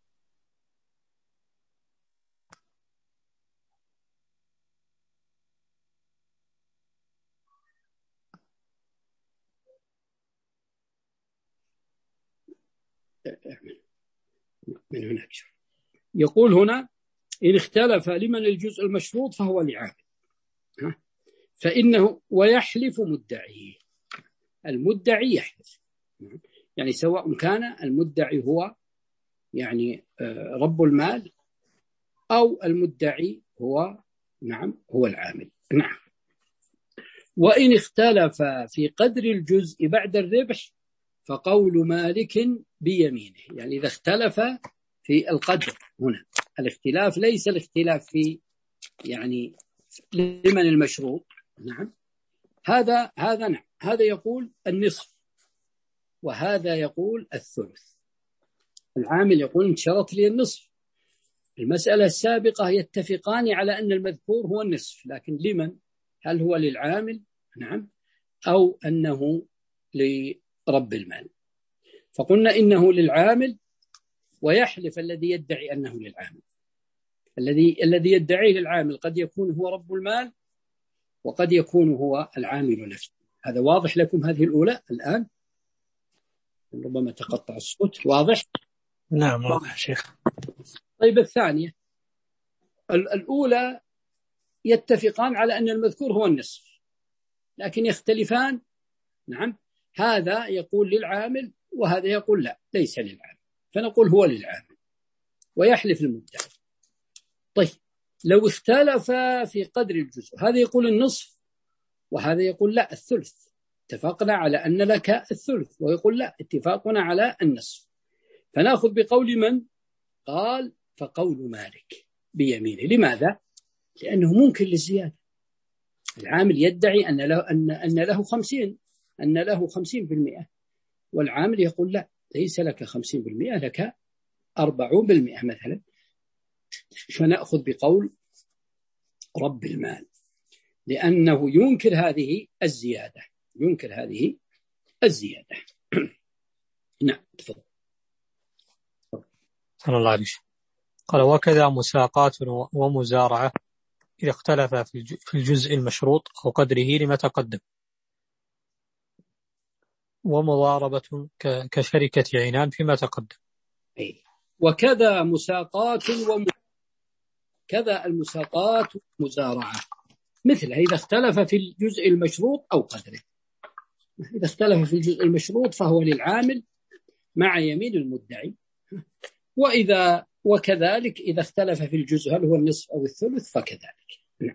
من هناك يقول هنا إن اختلف لمن الجزء المشروط فهو لعامل، فإنه ويحلف مدعيه. المدعي يحلف، يعني سواء كان المدعي هو يعني رب المال أو المدعي هو نعم هو العامل. نعم. وإن اختلف في قدر الجزء بعد الربح فقول مالك بيمينه. يعني إذا اختلف في القدر هنا، الاختلاف ليس الاختلاف في يعني لمن المشروط. نعم هذا هذا نعم هذا يقول النصف وهذا يقول الثلث. العامل يقول انت شرط لي النصف. المسألة السابقة يتفقان على أن المذكور هو النصف، لكن لمن؟ هل هو للعامل نعم أو أنه لرب المال؟ فقلنا إنه للعامل، ويحلف الذي يدعي أنه للعامل. الذي الذي يدعيه للعامل قد يكون هو رب المال وقد يكون هو العامل نفسه. هذا واضح لكم هذه الأولى الآن؟ ربما تقطع الصوت. واضح؟ نعم واضح شيخ. طيب الثانية الأولى يتفقان على أن المذكور هو النصف، لكن يختلفان. نعم هذا يقول للعامل وهذا يقول لا ليس للعامل، فنقول هو للعامل ويحلف المدعي. طيب لو اختلف في قدر الجزء، هذا يقول النصف وهذا يقول لا الثلث، اتفقنا على أن لك الثلث ويقول لا اتفاقنا على النصف، فنأخذ بقول من؟ قال فقول مالك بيمينه. لماذا؟ لأنه ممكن للزيادة. العامل يدعي أن له أن أن له خمسين أن له خمسين بالمئة، والعامل يقول لا ليس لك خمسين بالمئة لك أربعون بالمئة مثلا، فنأخذ بقول رب المال لأنه ينكر هذه الزيادة ينكر هذه الزيادة. نعم تفضل. صلى الله عليه وسلم. قال وكذا مساقات ومزارعة إذا اختلف في الجزء المشروط أو قدره لما تقدم، ومضاربة كشركة عنان فيما تقدم. وكذا مساقات وم... كذا المساقات مزارعة مثلها إذا اختلف في الجزء المشروط أو قدره. إذا اختلف في الجزء المشروط فهو للعامل مع يمين المدعي، وإذا وكذلك إذا اختلف في الجزء هل هو النصف أو الثلث فكذلك. نعم.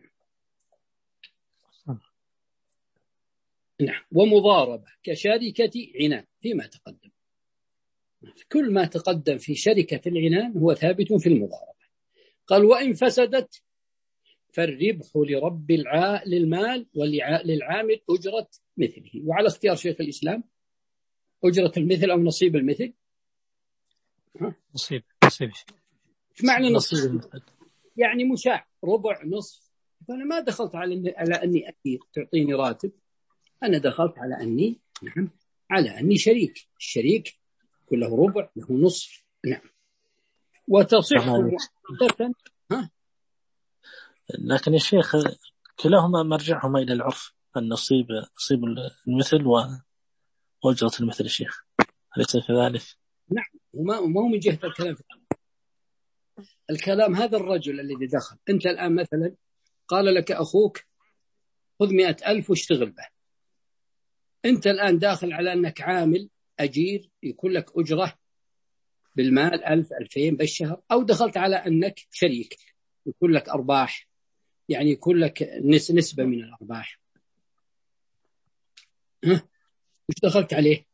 نعم. ومضاربة كشركة عنان فيما تقدم. كل ما تقدم في شركة العنان هو ثابت في المضاربة. قال وإن فسدت فالربح لرب الع... للمال وللعامل أجرة مثله. وعلى اختيار شيخ الإسلام أجرة المثل أو نصيب المثل. نصيب نصيب معنى نصيب يعني مشاع ربع نصف. فأنا ما دخلت على على أني أكيد تعطيني راتب، أنا دخلت على أني نعم على أني شريك. الشريك كله ربع له نصف. نعم. وتصح مؤقتا. ها لكن يا شيخ كلاهما مرجعهما إلى العرف، النصيب نصيب المثل وأجرة المثل. الشيخ أليس كذلك؟ نعم. وما وما هو من جهة الكلام. الكلام هذا الرجل الذي دخل، أنت الآن مثلا قال لك أخوك خذ مئة ألف واشتغل به، أنت الآن داخل على أنك عامل أجير يكون لك أجرة بالمال ألف ألفين بالشهر، أو دخلت على أنك شريك يكون لك أرباح، يعني يكون لك نسبة من الأرباح. ها وش دخلت عليه؟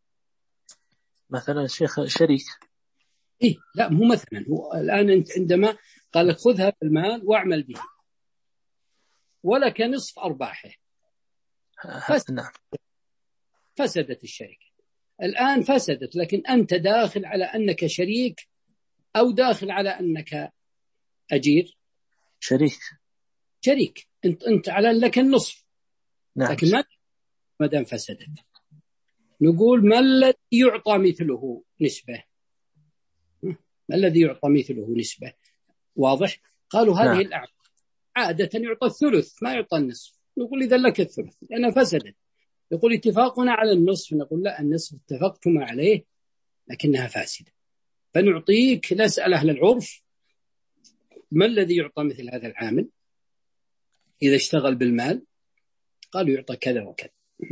مثلا شيخ شريك. إيه لا مو مثلا، هو الآن أنت عندما قال لك خذ هذا المال واعمل به ولك نصف أرباحه، فسد. فسدت الشركة الآن فسدت، لكن أنت داخل على أنك شريك أو داخل على أنك أجير؟ شريك. شريك. أنت أنت على لك النصف. نعم. لكن ما ما دام فسدت نقول ما الذي يعطى مثله نسبة؟ ما الذي يعطى مثله نسبة؟ واضح؟ قالوا هذه نعم. الأعمال عادة يعطى الثلث ما يعطى النصف. نقول إذا لك الثلث لأنها فسدت. يقول اتفاقنا على النصف، نقول لا النصف اتفقتم عليه لكنها فاسدة، فنعطيك نسأل أهل العرف ما الذي يعطى مثل هذا العامل إذا اشتغل بالمال؟ قالوا يعطى كذا وكذا،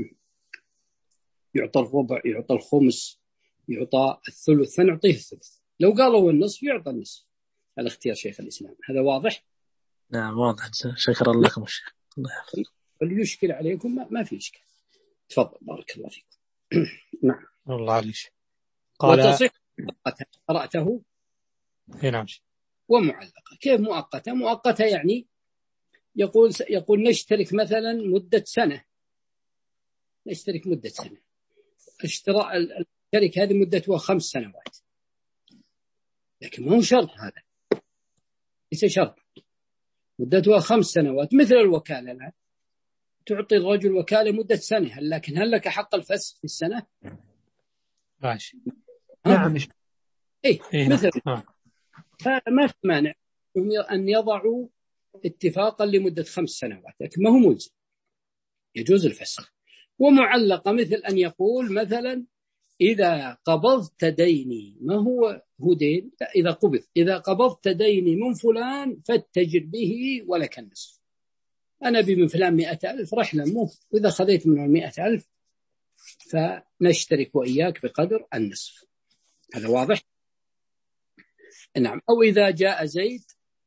يعطى الربع يعطى الخمس يعطى الثلث، فنعطيه الثلث. لو قالوا النصف يعطى النصف. على اختيار شيخ الإسلام. هذا واضح؟ نعم واضح. شكرا لكم الشيخ. الله يحفظك. واللي يشكل عليكم ما, ما في إشكال. تفضل بارك الله فيكم. نعم. الله عليك. قال وتصح قرأته نعم. ومعلقة. كيف مؤقتة؟ مؤقتة يعني يقول يقول نشترك مثلا مدة سنة، نشترك مدة سنة، اشتراء الشركة هذه مدتها خمس سنوات، لكن ما هو شرط، هذا ليس شرط، مدتها خمس سنوات. مثل الوكالة الآن، تعطي الرجل وكالة مدة سنة، لكن هل لك حق الفسخ في السنة؟ ماشي. نعم. إيه إيه مثل نعم. فما في مانع أن يضعوا اتفاقا لمدة خمس سنوات، لكن ما هو ملزم، يجوز الفسخ. ومعلقة مثل أن يقول مثلا إذا قبضت ديني، ما هو هو دين، إذا قبض، إذا قبضت ديني من فلان فاتجر به ولك النصف، أنا بي من فلان مئة ألف رحلة مو، وإذا خذيت منه المئة ألف فنشترك وإياك بقدر النصف. هذا واضح؟ نعم. أو إذا جاء زيد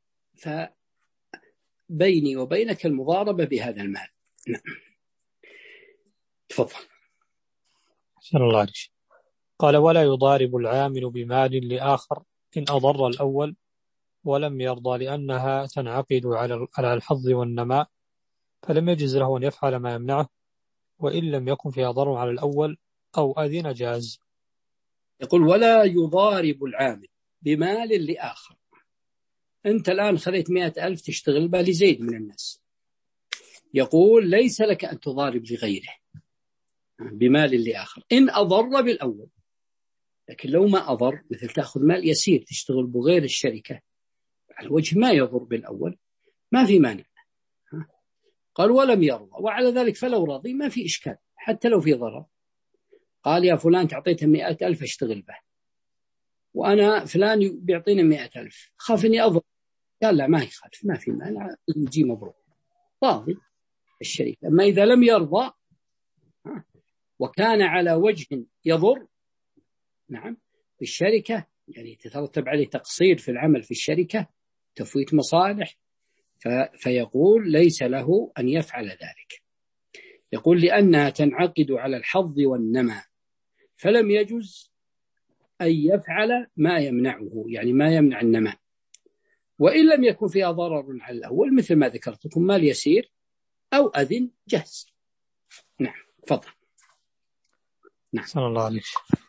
فبيني وبينك المضاربة بهذا المال. نعم. تفضل. أحسن الله عليك. قال ولا يضارب العامل بمال لآخر إن أضر الأول ولم يرضى لأنها تنعقد على الحظ والنماء، فلم يجز له أن يفعل ما يمنعه، وإن لم يكن فيها ضرر على الأول أو أذن جاز. يقول ولا يضارب العامل بمال لآخر. أنت الآن خذيت مئة ألف تشتغل بها لزيد من الناس، يقول ليس لك أن تضارب لغيره بمال لآخر إن أضر بالأول، لكن لو ما أضر، مثل تأخذ مال يسير تشتغل بغير الشركة على وجه ما يضر بالأول، ما في مانع. قال ولم يرضى، وعلى ذلك فلو رضي ما في إشكال حتى لو في ضرر. قال يا فلان تعطيته مئة ألف اشتغل به، وأنا فلان بيعطينا مئة ألف، خاف إني أضر. قال لا ما يخالف، ما في مانع، يجي مبروك، راضي الشركة. أما إذا لم يرضى وكان على وجه يضر، نعم، في الشركة، يعني تترتب عليه تقصير في العمل في الشركة، تفويت مصالح، فيقول ليس له أن يفعل ذلك. يقول لأنها تنعقد على الحظ والنماء، فلم يجوز أن يفعل ما يمنعه، يعني ما يمنع النماء، وإن لم يكن فيها ضرر على الأول مثل ما ذكرتكم، مال يسير أو أذن جهز. نعم. فضل. نعم. صلى الله عليه.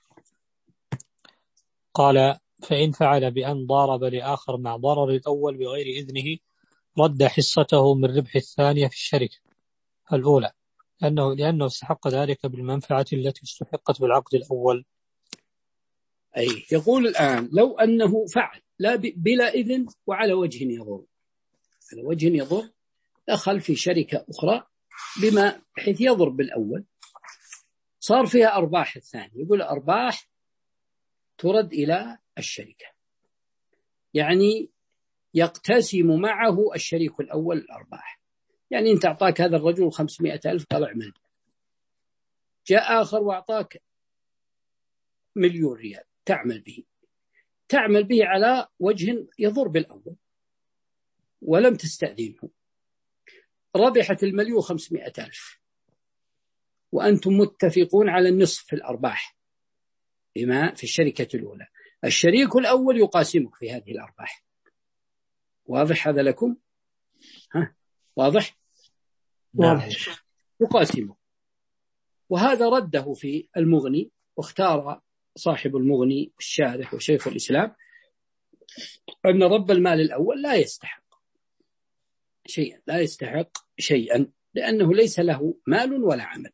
قال فإن فعل بأن ضارب لآخر مع ضرر الأول بغير إذنه رد حصته من ربح الثانية في الشركة الأولى، لأنه, لأنه استحق ذلك بالمنفعة التي استحقت بالعقد الأول. أي يقول الآن لو أنه فعل لا بلا إذن وعلى وجه يضر، على وجه يضر، دخل في شركة أخرى بما بحيث يضر بالأول، صار فيها أرباح الثانية، يقول أرباح ترد إلى الشركة، يعني يقتسم معه الشريك الأول الأرباح. يعني أنت أعطاك هذا الرجل خمسمائة ألف قال اعمل، جاء آخر وأعطاك مليون ريال تعمل به، تعمل به على وجه يضر بالأول ولم تستأذنه، ربحت المليون خمسمائة ألف وأنتم متفقون على النصف في الأرباح بما في الشركة الأولى، الشريك الأول يقاسمك في هذه الأرباح. واضح هذا لكم؟ ها واضح؟ واضح. يقاسمه. وهذا رده في المغني، واختار صاحب المغني الشارح وشيخ الإسلام أن رب المال الأول لا يستحق شيئا، لا يستحق شيئا لأنه ليس له مال ولا عمل،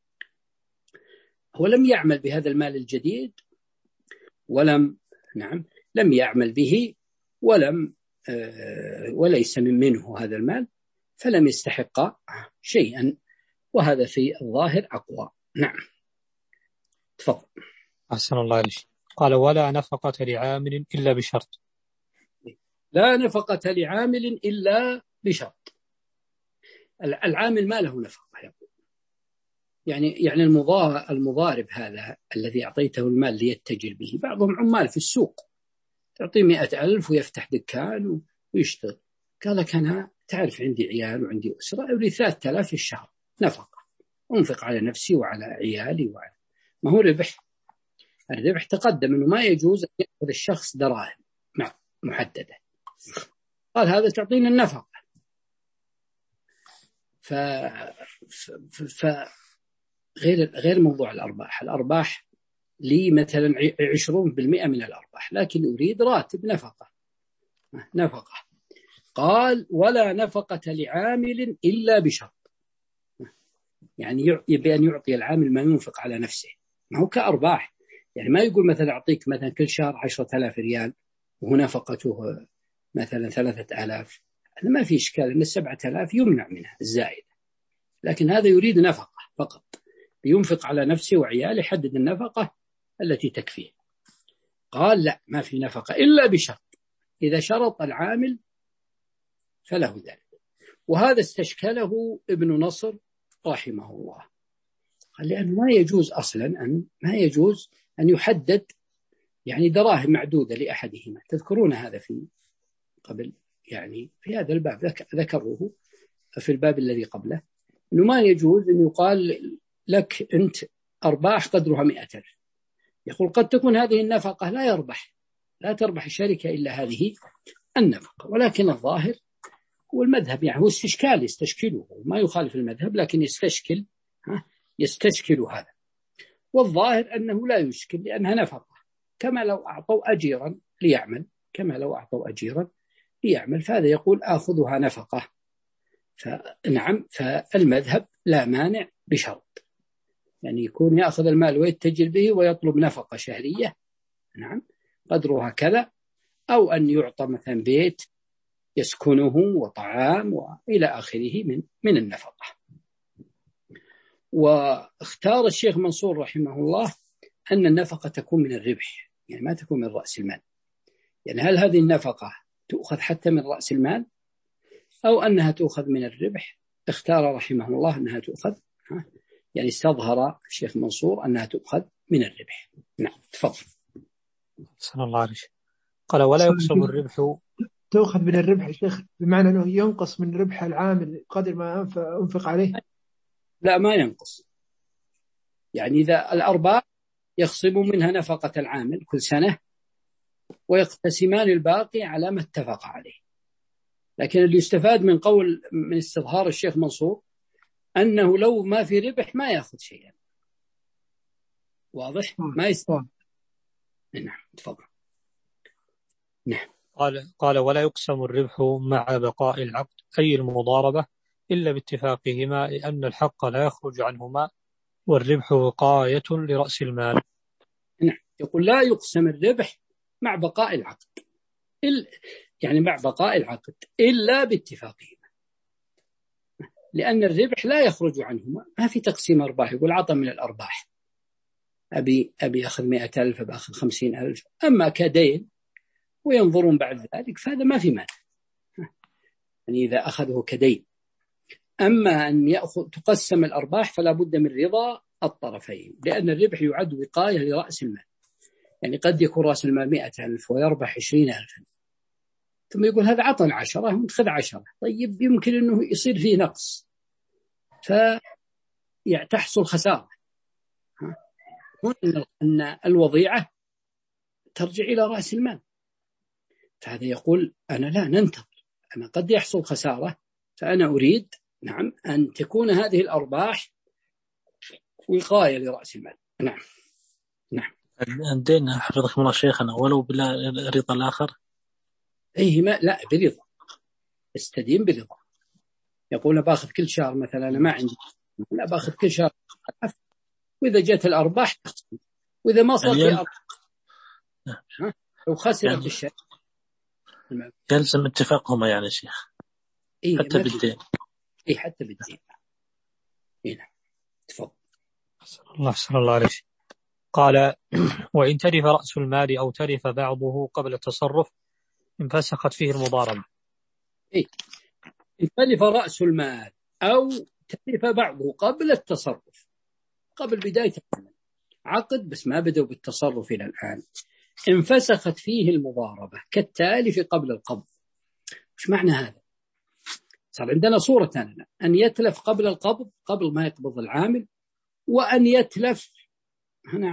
هو لم يعمل بهذا المال الجديد، ولم نعم لم يعمل به، ولم آه وليس من منه هذا المال، فلم يستحق شيئا، وهذا في الظاهر أقوى. نعم. تفضل. أحسن الله عليك. قال ولا نفقة لعامل إلا بشرط. لا نفقة لعامل إلا بشرط. العامل ما له نفقة، يقول يعني يعني المضارب هذا الذي أعطيته المال ليتجر به، بعضهم عمال في السوق تعطيه مئة ألف ويفتح دكان ويشتغل، قال لك أنا تعرف عندي عيال وعندي أسرة، أولي ثلاثة آلاف في الشهر نفقة، أنفق على نفسي وعلى عيالي وعلى، ما هو ربح، الربح تقدم أنه ما يجوز أن يأخذ الشخص دراهم محددة. قال هذا تعطينا النفقة. ف... ف... ف... غير غير موضوع الأرباح. الأرباح لي مثلا عشرون بالمئة من الأرباح، لكن أريد راتب نفقة نفقة قال ولا نفقة لعامل إلا بشرط، يعني يبي أن يعطي العامل ما ينفق على نفسه، ما هو كأرباح. يعني ما يقول مثلا أعطيك مثلا كل شهر عشرة آلاف ريال وهو نفقته مثلا ثلاثة آلاف، هذا ما في إشكال، إن السبعة آلاف يمنع منها الزائد، لكن هذا يريد نفقة فقط، ينفق على نفسه وعياله، يحدد النفقة التي تكفيه. قال لا، ما في نفقة إلا بشرط، إذا شرط العامل فله ذلك. وهذا استشكله ابن نصر رحمه الله، قال لأنه ما يجوز أصلا أن ما يجوز أن يحدد يعني دراهم معدودة لأحدهما. تذكرون هذا في قبل، يعني في هذا الباب ذكروه في الباب الذي قبله، أنه ما يجوز أن يقال لك أنت أرباح قدرها مئة ألف، يقول قد تكون هذه النفقة لا يربح لا تربح الشركة إلا هذه النفقة. ولكن الظاهر والمذهب يعني هو استشكال يستشكله، ما يخالف المذهب لكن يستشكل ها يستشكل هذا. والظاهر أنه لا يشكل لأنها نفقة، كما لو أعطوا أجيرا ليعمل كما لو أعطوا أجيرا ليعمل فهذا يقول آخذها نفقة. فنعم، فالمذهب لا مانع بشرط، يعني يكون يأخذ المال ويتجر به ويطلب نفقة شهرية نعم قدرها كذا، أو أن يعطى مثلا بيت يسكنه وطعام وإلى آخره من من النفقة. واختار الشيخ منصور رحمه الله أن النفقة تكون من الربح، يعني ما تكون من رأس المال. يعني هل هذه النفقة تؤخذ حتى من رأس المال أو أنها تؤخذ من الربح؟ اختار رحمه الله أنها تؤخذ، يعني استظهر الشيخ منصور أنها تؤخذ من الربح. نعم تفضل. صلى الله عليه. قال ولا يقسم الربح، تأخذ من الربح يا شيخ بمعنى أنه ينقص من ربح العامل قدر ما أنفق عليه؟ لا ما ينقص، يعني إذا الأرباح يخصم منها نفقة العامل كل سنة ويقتسمان الباقي على ما اتفق عليه. لكن اللي يستفاد من قول من استظهار الشيخ منصور أنه لو ما في ربح ما يأخذ شيئا. واضح؟ ما يستفاد. نعم تفضل. نعم. قال قال ولا يقسم الربح مع بقاء العقد أي المضاربة إلا باتفاقهما، لأن الحق لا يخرج عنهما والربح وقاية لرأس المال. نعم، يقول لا يقسم الربح مع بقاء العقد، يعني مع بقاء العقد إلا باتفاقهما، لأن الربح لا يخرج عنهما، ما في تقسيم أرباح يقول عطى من الأرباح أبي أبي أخذ مئة ألف بأخذ خمسين ألف، أما كدين وينظرون بعد ذلك فهذا ما في مانع، يعني إذا أخذه كدين. أما أن يأخذ تقسم الأرباح فلا بد من رضا الطرفين، لأن الربح يعد وقاية لرأس المال، يعني قد يكون رأس المال مئة ألف ويربح عشرين ألفا، ثم يقول هذا عطنا عشرة ومتخذ عشرة، طيب يمكن أنه يصير فيه نقص فتحصل خسارة. أن الوضيعة ترجع إلى رأس المال، فهذا يقول أنا لا ننتظر، أنا قد يحصل خسارة، فأنا أريد نعم أن تكون هذه الأرباح وقاية لرأس المال. نعم نعم. الدين حفظكم الله شيخنا ولو بلا رضا الآخر؟ أيه ما لا برضا، استدين برضا، يقول باخذ كل شهر مثلا أنا ما عندي، لا باخذ كل شهر، وإذا جت الأرباح تقسم، وإذا ما صار في أرباح لو خسرت يعني الشيء يلزم اتفاقهما يعني شيخ. إيه حتى بالدين. إيه حتى بالدين. هنا تفضل. الله صلى الله عليه. قال وإن تلف رأس المال أو تلف بعضه قبل التصرف انفسخت فيه المضاربة. إيه إن تلف رأس المال أو تلف بعضه قبل التصرف، قبل بداية العمل عقد بس ما بدأوا بالتصرف إلى الآن، انفسخت فيه المضاربة كالتالف قبل القبض. وش معنى هذا؟ صار عندنا صورة لنا أن يتلف قبل القبض قبل ما يقبض العامل، وأن يتلف نعم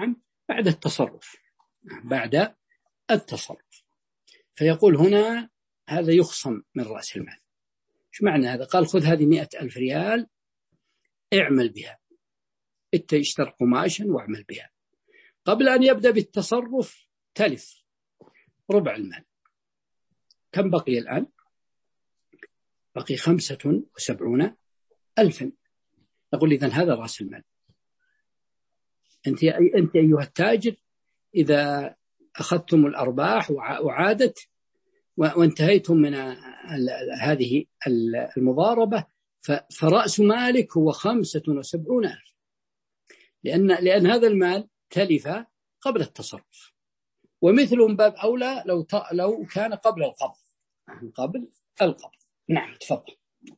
بعد التصرف بعد التصرف. فيقول هنا هذا يخصم من رأس المال. إيش معنى هذا؟ قال خذ هذه مئة ألف ريال اعمل بها، انت اشتر قماشا واعمل بها. قبل أن يبدأ بالتصرف تلف ربع المال. كم بقي الآن؟ بقي خمسة وسبعون ألفا. نقول إذن هذا رأس المال. أنت أنت أيها التاجر إذا أخذتم الأرباح وعادت وانتهيتم من هذه المضاربة فرأس مالك هو خمسة وسبعون ألف، لأن لأن هذا المال تلف قبل التصرف. ومثل من باب أولى لو لو كان قبل القبض قبل القبض. نعم تفضل.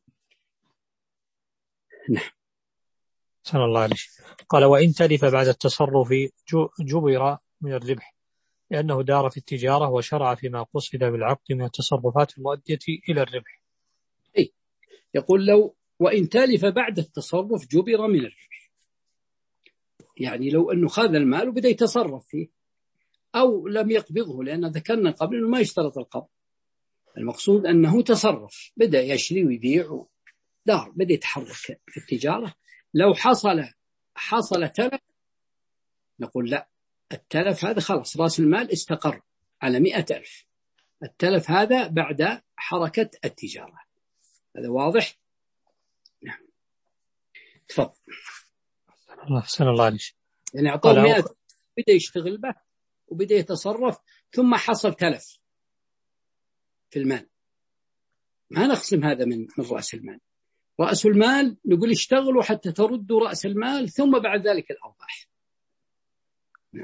نعم. سلام الله عليه. قال وإن تلف بعد التصرف جبر من الربح، لأنه دار في التجارة وشرع فيما قصد بالعقد من التصرفات المؤدية إلى الربح. أي يقول لو وإن تلف بعد التصرف جبر من الربح، يعني لو أنه خذ المال وبدأ يتصرف فيه أو لم يقبضه، لأن ذكرنا قبل أنه ما يشترط القبض، المقصود أنه تصرف بدأ يشري ويبيع دار بدأ يتحرك في التجارة. لو حصل حصل تلف نقول لا، التلف هذا خلاص رأس المال استقر على مئة ألف، التلف هذا بعد حركة التجارة. هذا واضح؟ نعم تفضل. أحسن الله عليك. يعني أعطوه مئة بدأ يشتغل به وبدأ يتصرف ثم حصل تلف في المال، ما نقسم هذا من من رأس المال. رأس المال نقول اشتغلوا حتى تردوا رأس المال ثم بعد ذلك الأرباح. نعم.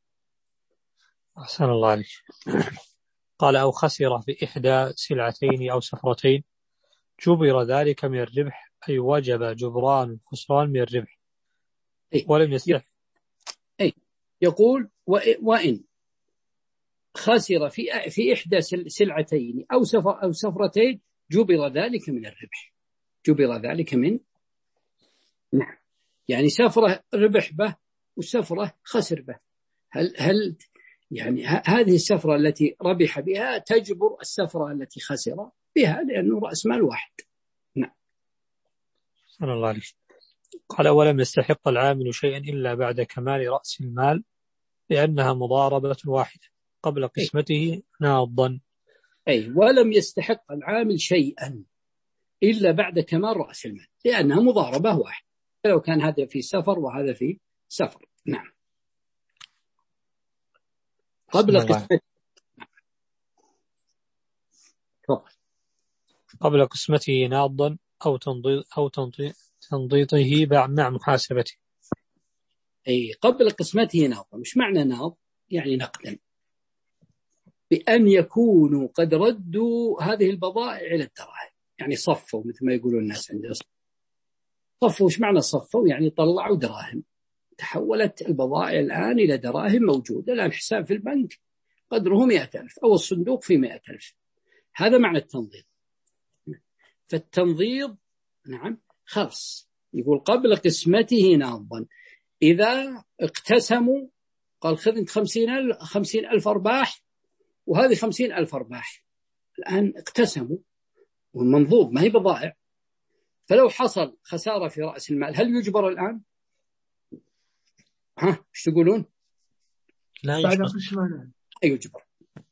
أحسن الله عليك. قال أو خسر في إحدى سلعتين أو سفرتين جبر ذلك من الربح، أي وجب جبران الخسران من الربح. أي. ولم يستحق. أي يقول وإن خسر في في إحدى سلعتين أو سفر أو سفرتين جبر ذلك من الربح، جبر ذلك من. نعم. يعني سفرة ربح به وسفرة خسر به. هل هل يعني هذه السفرة التي ربح بها تجبر السفرة التي خسر بها، لأنه رأس مال واحد. نعم. صلى الله عليه. قال ولم يستحق العامل شيئا إلا بعد كمال رأس المال، لأنها مضاربة واحدة قبل قسمته ناضا. أي ولم يستحق العامل شيئا إلا بعد كمال رأس المال، لأنها مضاربة واحدة، لو كان هذا في سفر وهذا في سفر. نعم. قبل قسمته قبل قسمته ناضا أو تنضيط أو تنضيطه مع محاسبته. أي قبل قسمته ناضا. مش معنى ناض؟ يعني نقدا، بأن يكونوا قد ردوا هذه البضائع إلى الدراهم، يعني صفوا مثل ما يقولون الناس عندنا. صفوا إيش معنى صفوا؟ يعني طلعوا دراهم، تحولت البضائع الآن إلى دراهم موجودة، الآن حساب في البنك قدره مئة ألف أو الصندوق في مئة ألف. هذا معنى التنضيط. فالتنضيط نعم خلص. يقول قبل قسمته ناضا، إذا اقتسموا قال خذ انت خمسين ألف خمسين ألف أرباح وهذه خمسين ألف أرباح، الآن اقتسموا والمنضوب ما هي بضائع، فلو حصل خسارة في رأس المال هل يجبر الآن؟ ها ايش تقولون؟ لا يجبر. يجبر.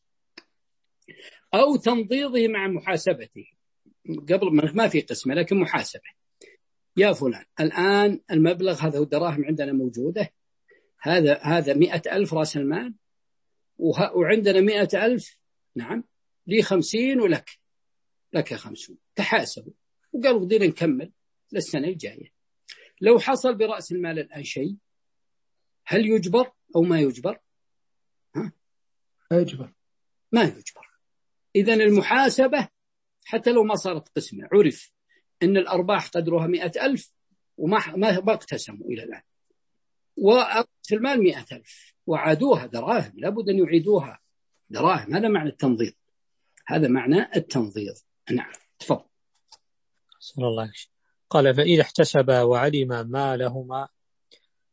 أو تنضيضه مع محاسبته قبل ما في قسمة لكن محاسبة. يا فلان الآن المبلغ هذا الدراهم عندنا موجودة، هذا هذا مئة ألف رأس المال وعندنا مئة ألف. نعم لي خمسين ولك لك خمسون، تحاسبوا وقالوا قدرنا نكمل للسنة الجاية. لو حصل برأس المال الآن شيء هل يجبر أو ما يجبر؟ ها؟ يجبر. ما يجبر. إذن المحاسبة حتى لو ما صارت قسمة عرف أن الأرباح قدرها مئة ألف وما ما اقتسموا إلى الآن، ورأس المال مئة ألف وعادوها دراهم، لابد أن يعيدوها دراهم. هذا معنى التنضيط، هذا معنى التنضيط. نعم تفضل. صلى الله عليه. قال فإذا احتسبا وعلم ما لهما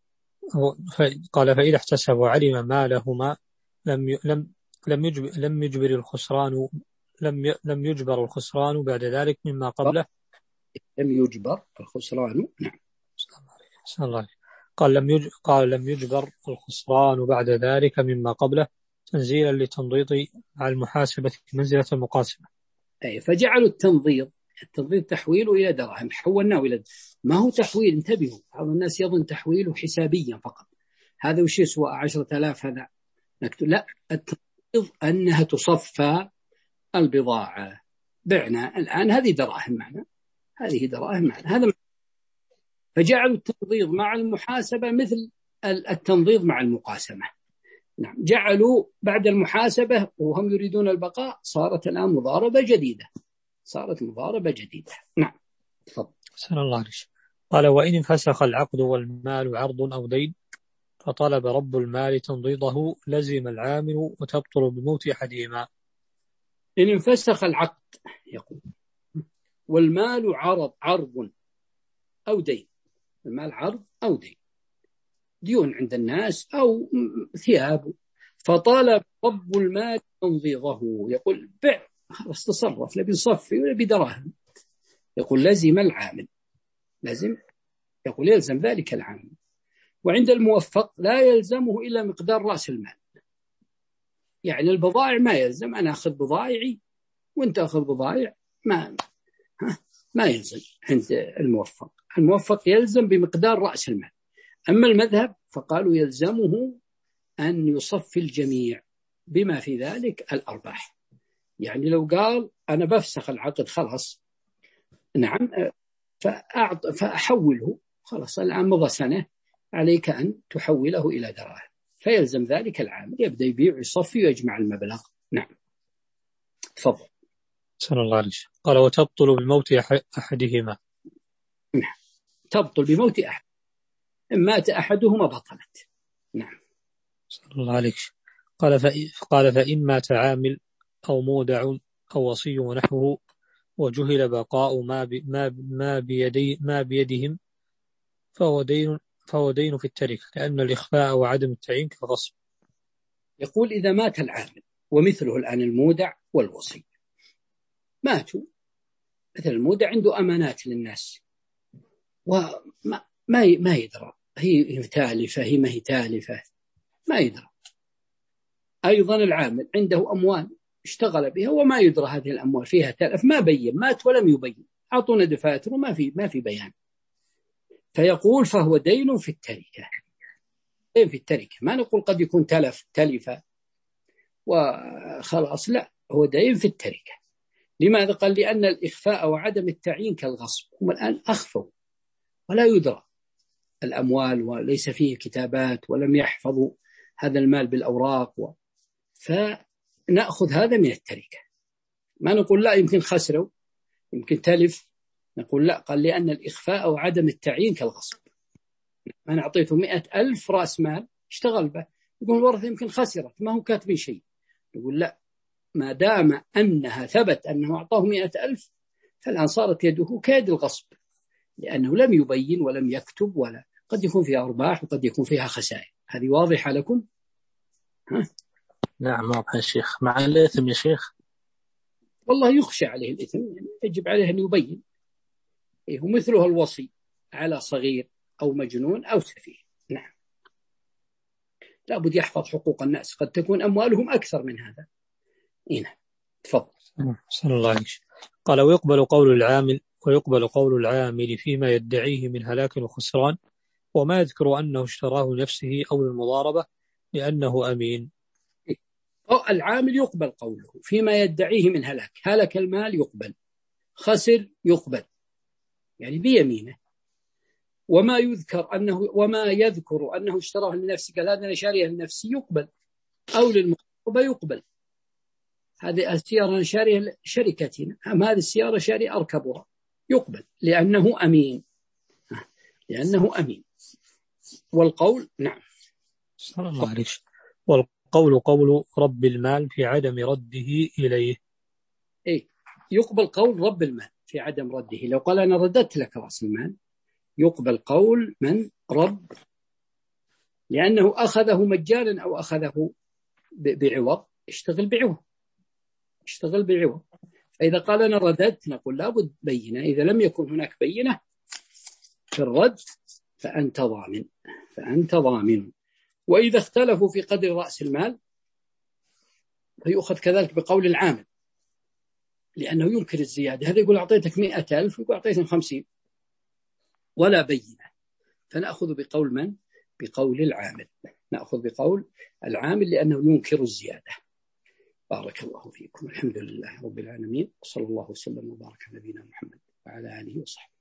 قال فإذا احتسب وعلم ما لهما لم ي... لم لم يجبر لم يجبر الخسران لم ي... لم يجبر الخسران بعد ذلك مما قبله. لم يجبر الخسران. نعم. صلى الله عليه. قال لم يج... قال لم يجبر الخسران بعد ذلك مما قبله تنزيلا لتنضيط على المحاسبة منزلة المقاسمة. أي فجعلوا التنضيط التنضيط تحويله إلى دراهم، حولناه إلى ما هو تحويل. انتبهوا، بعض الناس يظن تحويله حسابيا فقط، هذا وش يسوى عشرة آلاف هذا نكتب. لا، التنضيط أنها تصفى البضاعة، بعنا الآن هذه دراهم معنا، هذه دراهم معنا، هذا. فجعلوا التنضيط مع المحاسبة مثل التنضيط مع المقاسمة. نعم، جعلوا بعد المحاسبة وهم يريدون البقاء صارت الآن مضاربة جديدة، صارت مضاربة جديدة. نعم تفضل. سأل الله عليه. قال وإن انفسخ العقد والمال عرض أو دين فطلب رب المال تنضيضه لزم العامل وتبطل بموت أحدهما. إن انفسخ العقد يقول والمال عرض عرض أو دين، المال عرض أو دين، ديون عند الناس أو ثياب، فطالب رب المال تنضيضه، يقول بع خلاص تصرف، نبي نصفي ولا بدراهم، يقول لزم العامل، لازم يقول يلزم ذلك العامل. وعند الموفق لا يلزمه إلا مقدار رأس المال، يعني البضائع ما يلزم، أنا أخذ بضائعي وانت أخذ بضائع، ما ما يلزم عند الموفق. الموفق يلزم بمقدار رأس المال. أما المذهب فقالوا يلزمه أن يصفي الجميع بما في ذلك الأرباح. يعني لو قال أنا بفسخ العقد خلاص، نعم، فأعط فأحوله خلاص، الآن مضى سنة، عليك أن تحوله إلى دراهم، فيلزم ذلك العامل يبدأ يبيع ويصفي ويجمع المبلغ. نعم تفضل. صلى الله عليه. قال وتبطل بموت أحدهما. نعم، تبطل بموت أحد، إن مات أحدهما بطلت. نعم. صلى الله عليه. قال فإن قال فإن مات عامل أو مودع أو وصي ونحوه وجهل بقاء ما ب... ما ب... ما بيدي ما بيدهم فهو دين فهو دين في التركة، لأن الإخفاء وعدم التعيين كغصب. يقول إذا مات العامل ومثله الآن المودع والوصي ماتوا، مثل المودع عنده أمانات للناس وما ما ما يدرى هي تالفة هي ما هي تالفة، ما يدرى. أيضا العامل عنده أموال اشتغل بها وما يدرى هذه الأموال فيها تلف، ما بين، مات ولم يبين، أعطونا دفاتر وما في ما في بيان، فيقول فهو دين في التركة. دين في التركة، ما نقول قد يكون تلف تلفة وخلاص، لا، هو دين في التركة. لماذا؟ قال لأن الإخفاء وعدم التعيين كالغصب، هم الآن أخفوا ولا يدرى الأموال وليس فيه كتابات ولم يحفظوا هذا المال بالأوراق و... فنأخذ هذا من التركة. ما نقول لا يمكن خسروا يمكن تلف، نقول لا، قال لأن الإخفاء وعدم التعيين كالغصب. أنا أعطيته مئة ألف رأس مال اشتغل به، يقول الورثة يمكن خسرت ما هو كاتب شيء، يقول لا، ما دام أنها ثبت أنه أعطاه مئة ألف فالآن صارت يده كيد الغصب، لأنه لم يبين ولم يكتب، ولا قد يكون فيها أرباح وقد يكون فيها خسائر. هذه واضحة لكم؟ ها؟ نعم واضح يا شيخ. مع الإثم يا شيخ والله يخشى عليه الإثم، يعني يجب عليه أن يبين. إيه، ومثله الوصي على صغير أو مجنون أو سفيه. نعم، لابد يحفظ حقوق الناس، قد تكون أموالهم أكثر من هذا. هنا تفضل. صلى الله عليه. قال ويقبل قول العامل ويقبل قول العامل فيما يدعيه من هلاك وخسران وما يذكر أنه اشتراه لنفسه أو للمضاربة لأنه أمين. العامل يقبل قوله فيما يدعيه من هلاك، هلك المال يقبل، خسر يقبل، يعني بيمينه. وما يذكر أنه وما يذكر أنه اشتراه لنفسه، قال هذا أنا شاريه لنفسي، يقبل، أو للمضاربة يقبل، هذه السيارة أنا شاريه شركتنا، أم هذه السيارة شاري أركبها، يقبل لأنه أمين، لأنه أمين. والقول نعم. صلى الله عليه. والقول قول رب المال في عدم رده إليه. إيه، يقبل قول رب المال في عدم رده. لو قال أنا رددت لك رأس المال، يقبل قول من؟ رب لأنه أخذه مجانا أو أخذه بعوض، اشتغل بعوض اشتغل بعوض. فإذا قال أنا رددت نقول لابد بينة. إذا لم يكن هناك بينة في الرد فأنت ضامن فأنت ضامن. وإذا اختلفوا في قدر رأس المال فيؤخذ كذلك بقول العامل، لأنه ينكر الزيادة. هذا يقول أعطيتك مئة ألف ويقول أعطيتك خمسين ولا بينة، فنأخذ بقول من؟ بقول العامل. نأخذ بقول العامل لأنه ينكر الزيادة. بارك الله فيكم. الحمد لله رب العالمين، صلى الله وسلم وبارك على نبينا محمد وعلى آله وصحبه.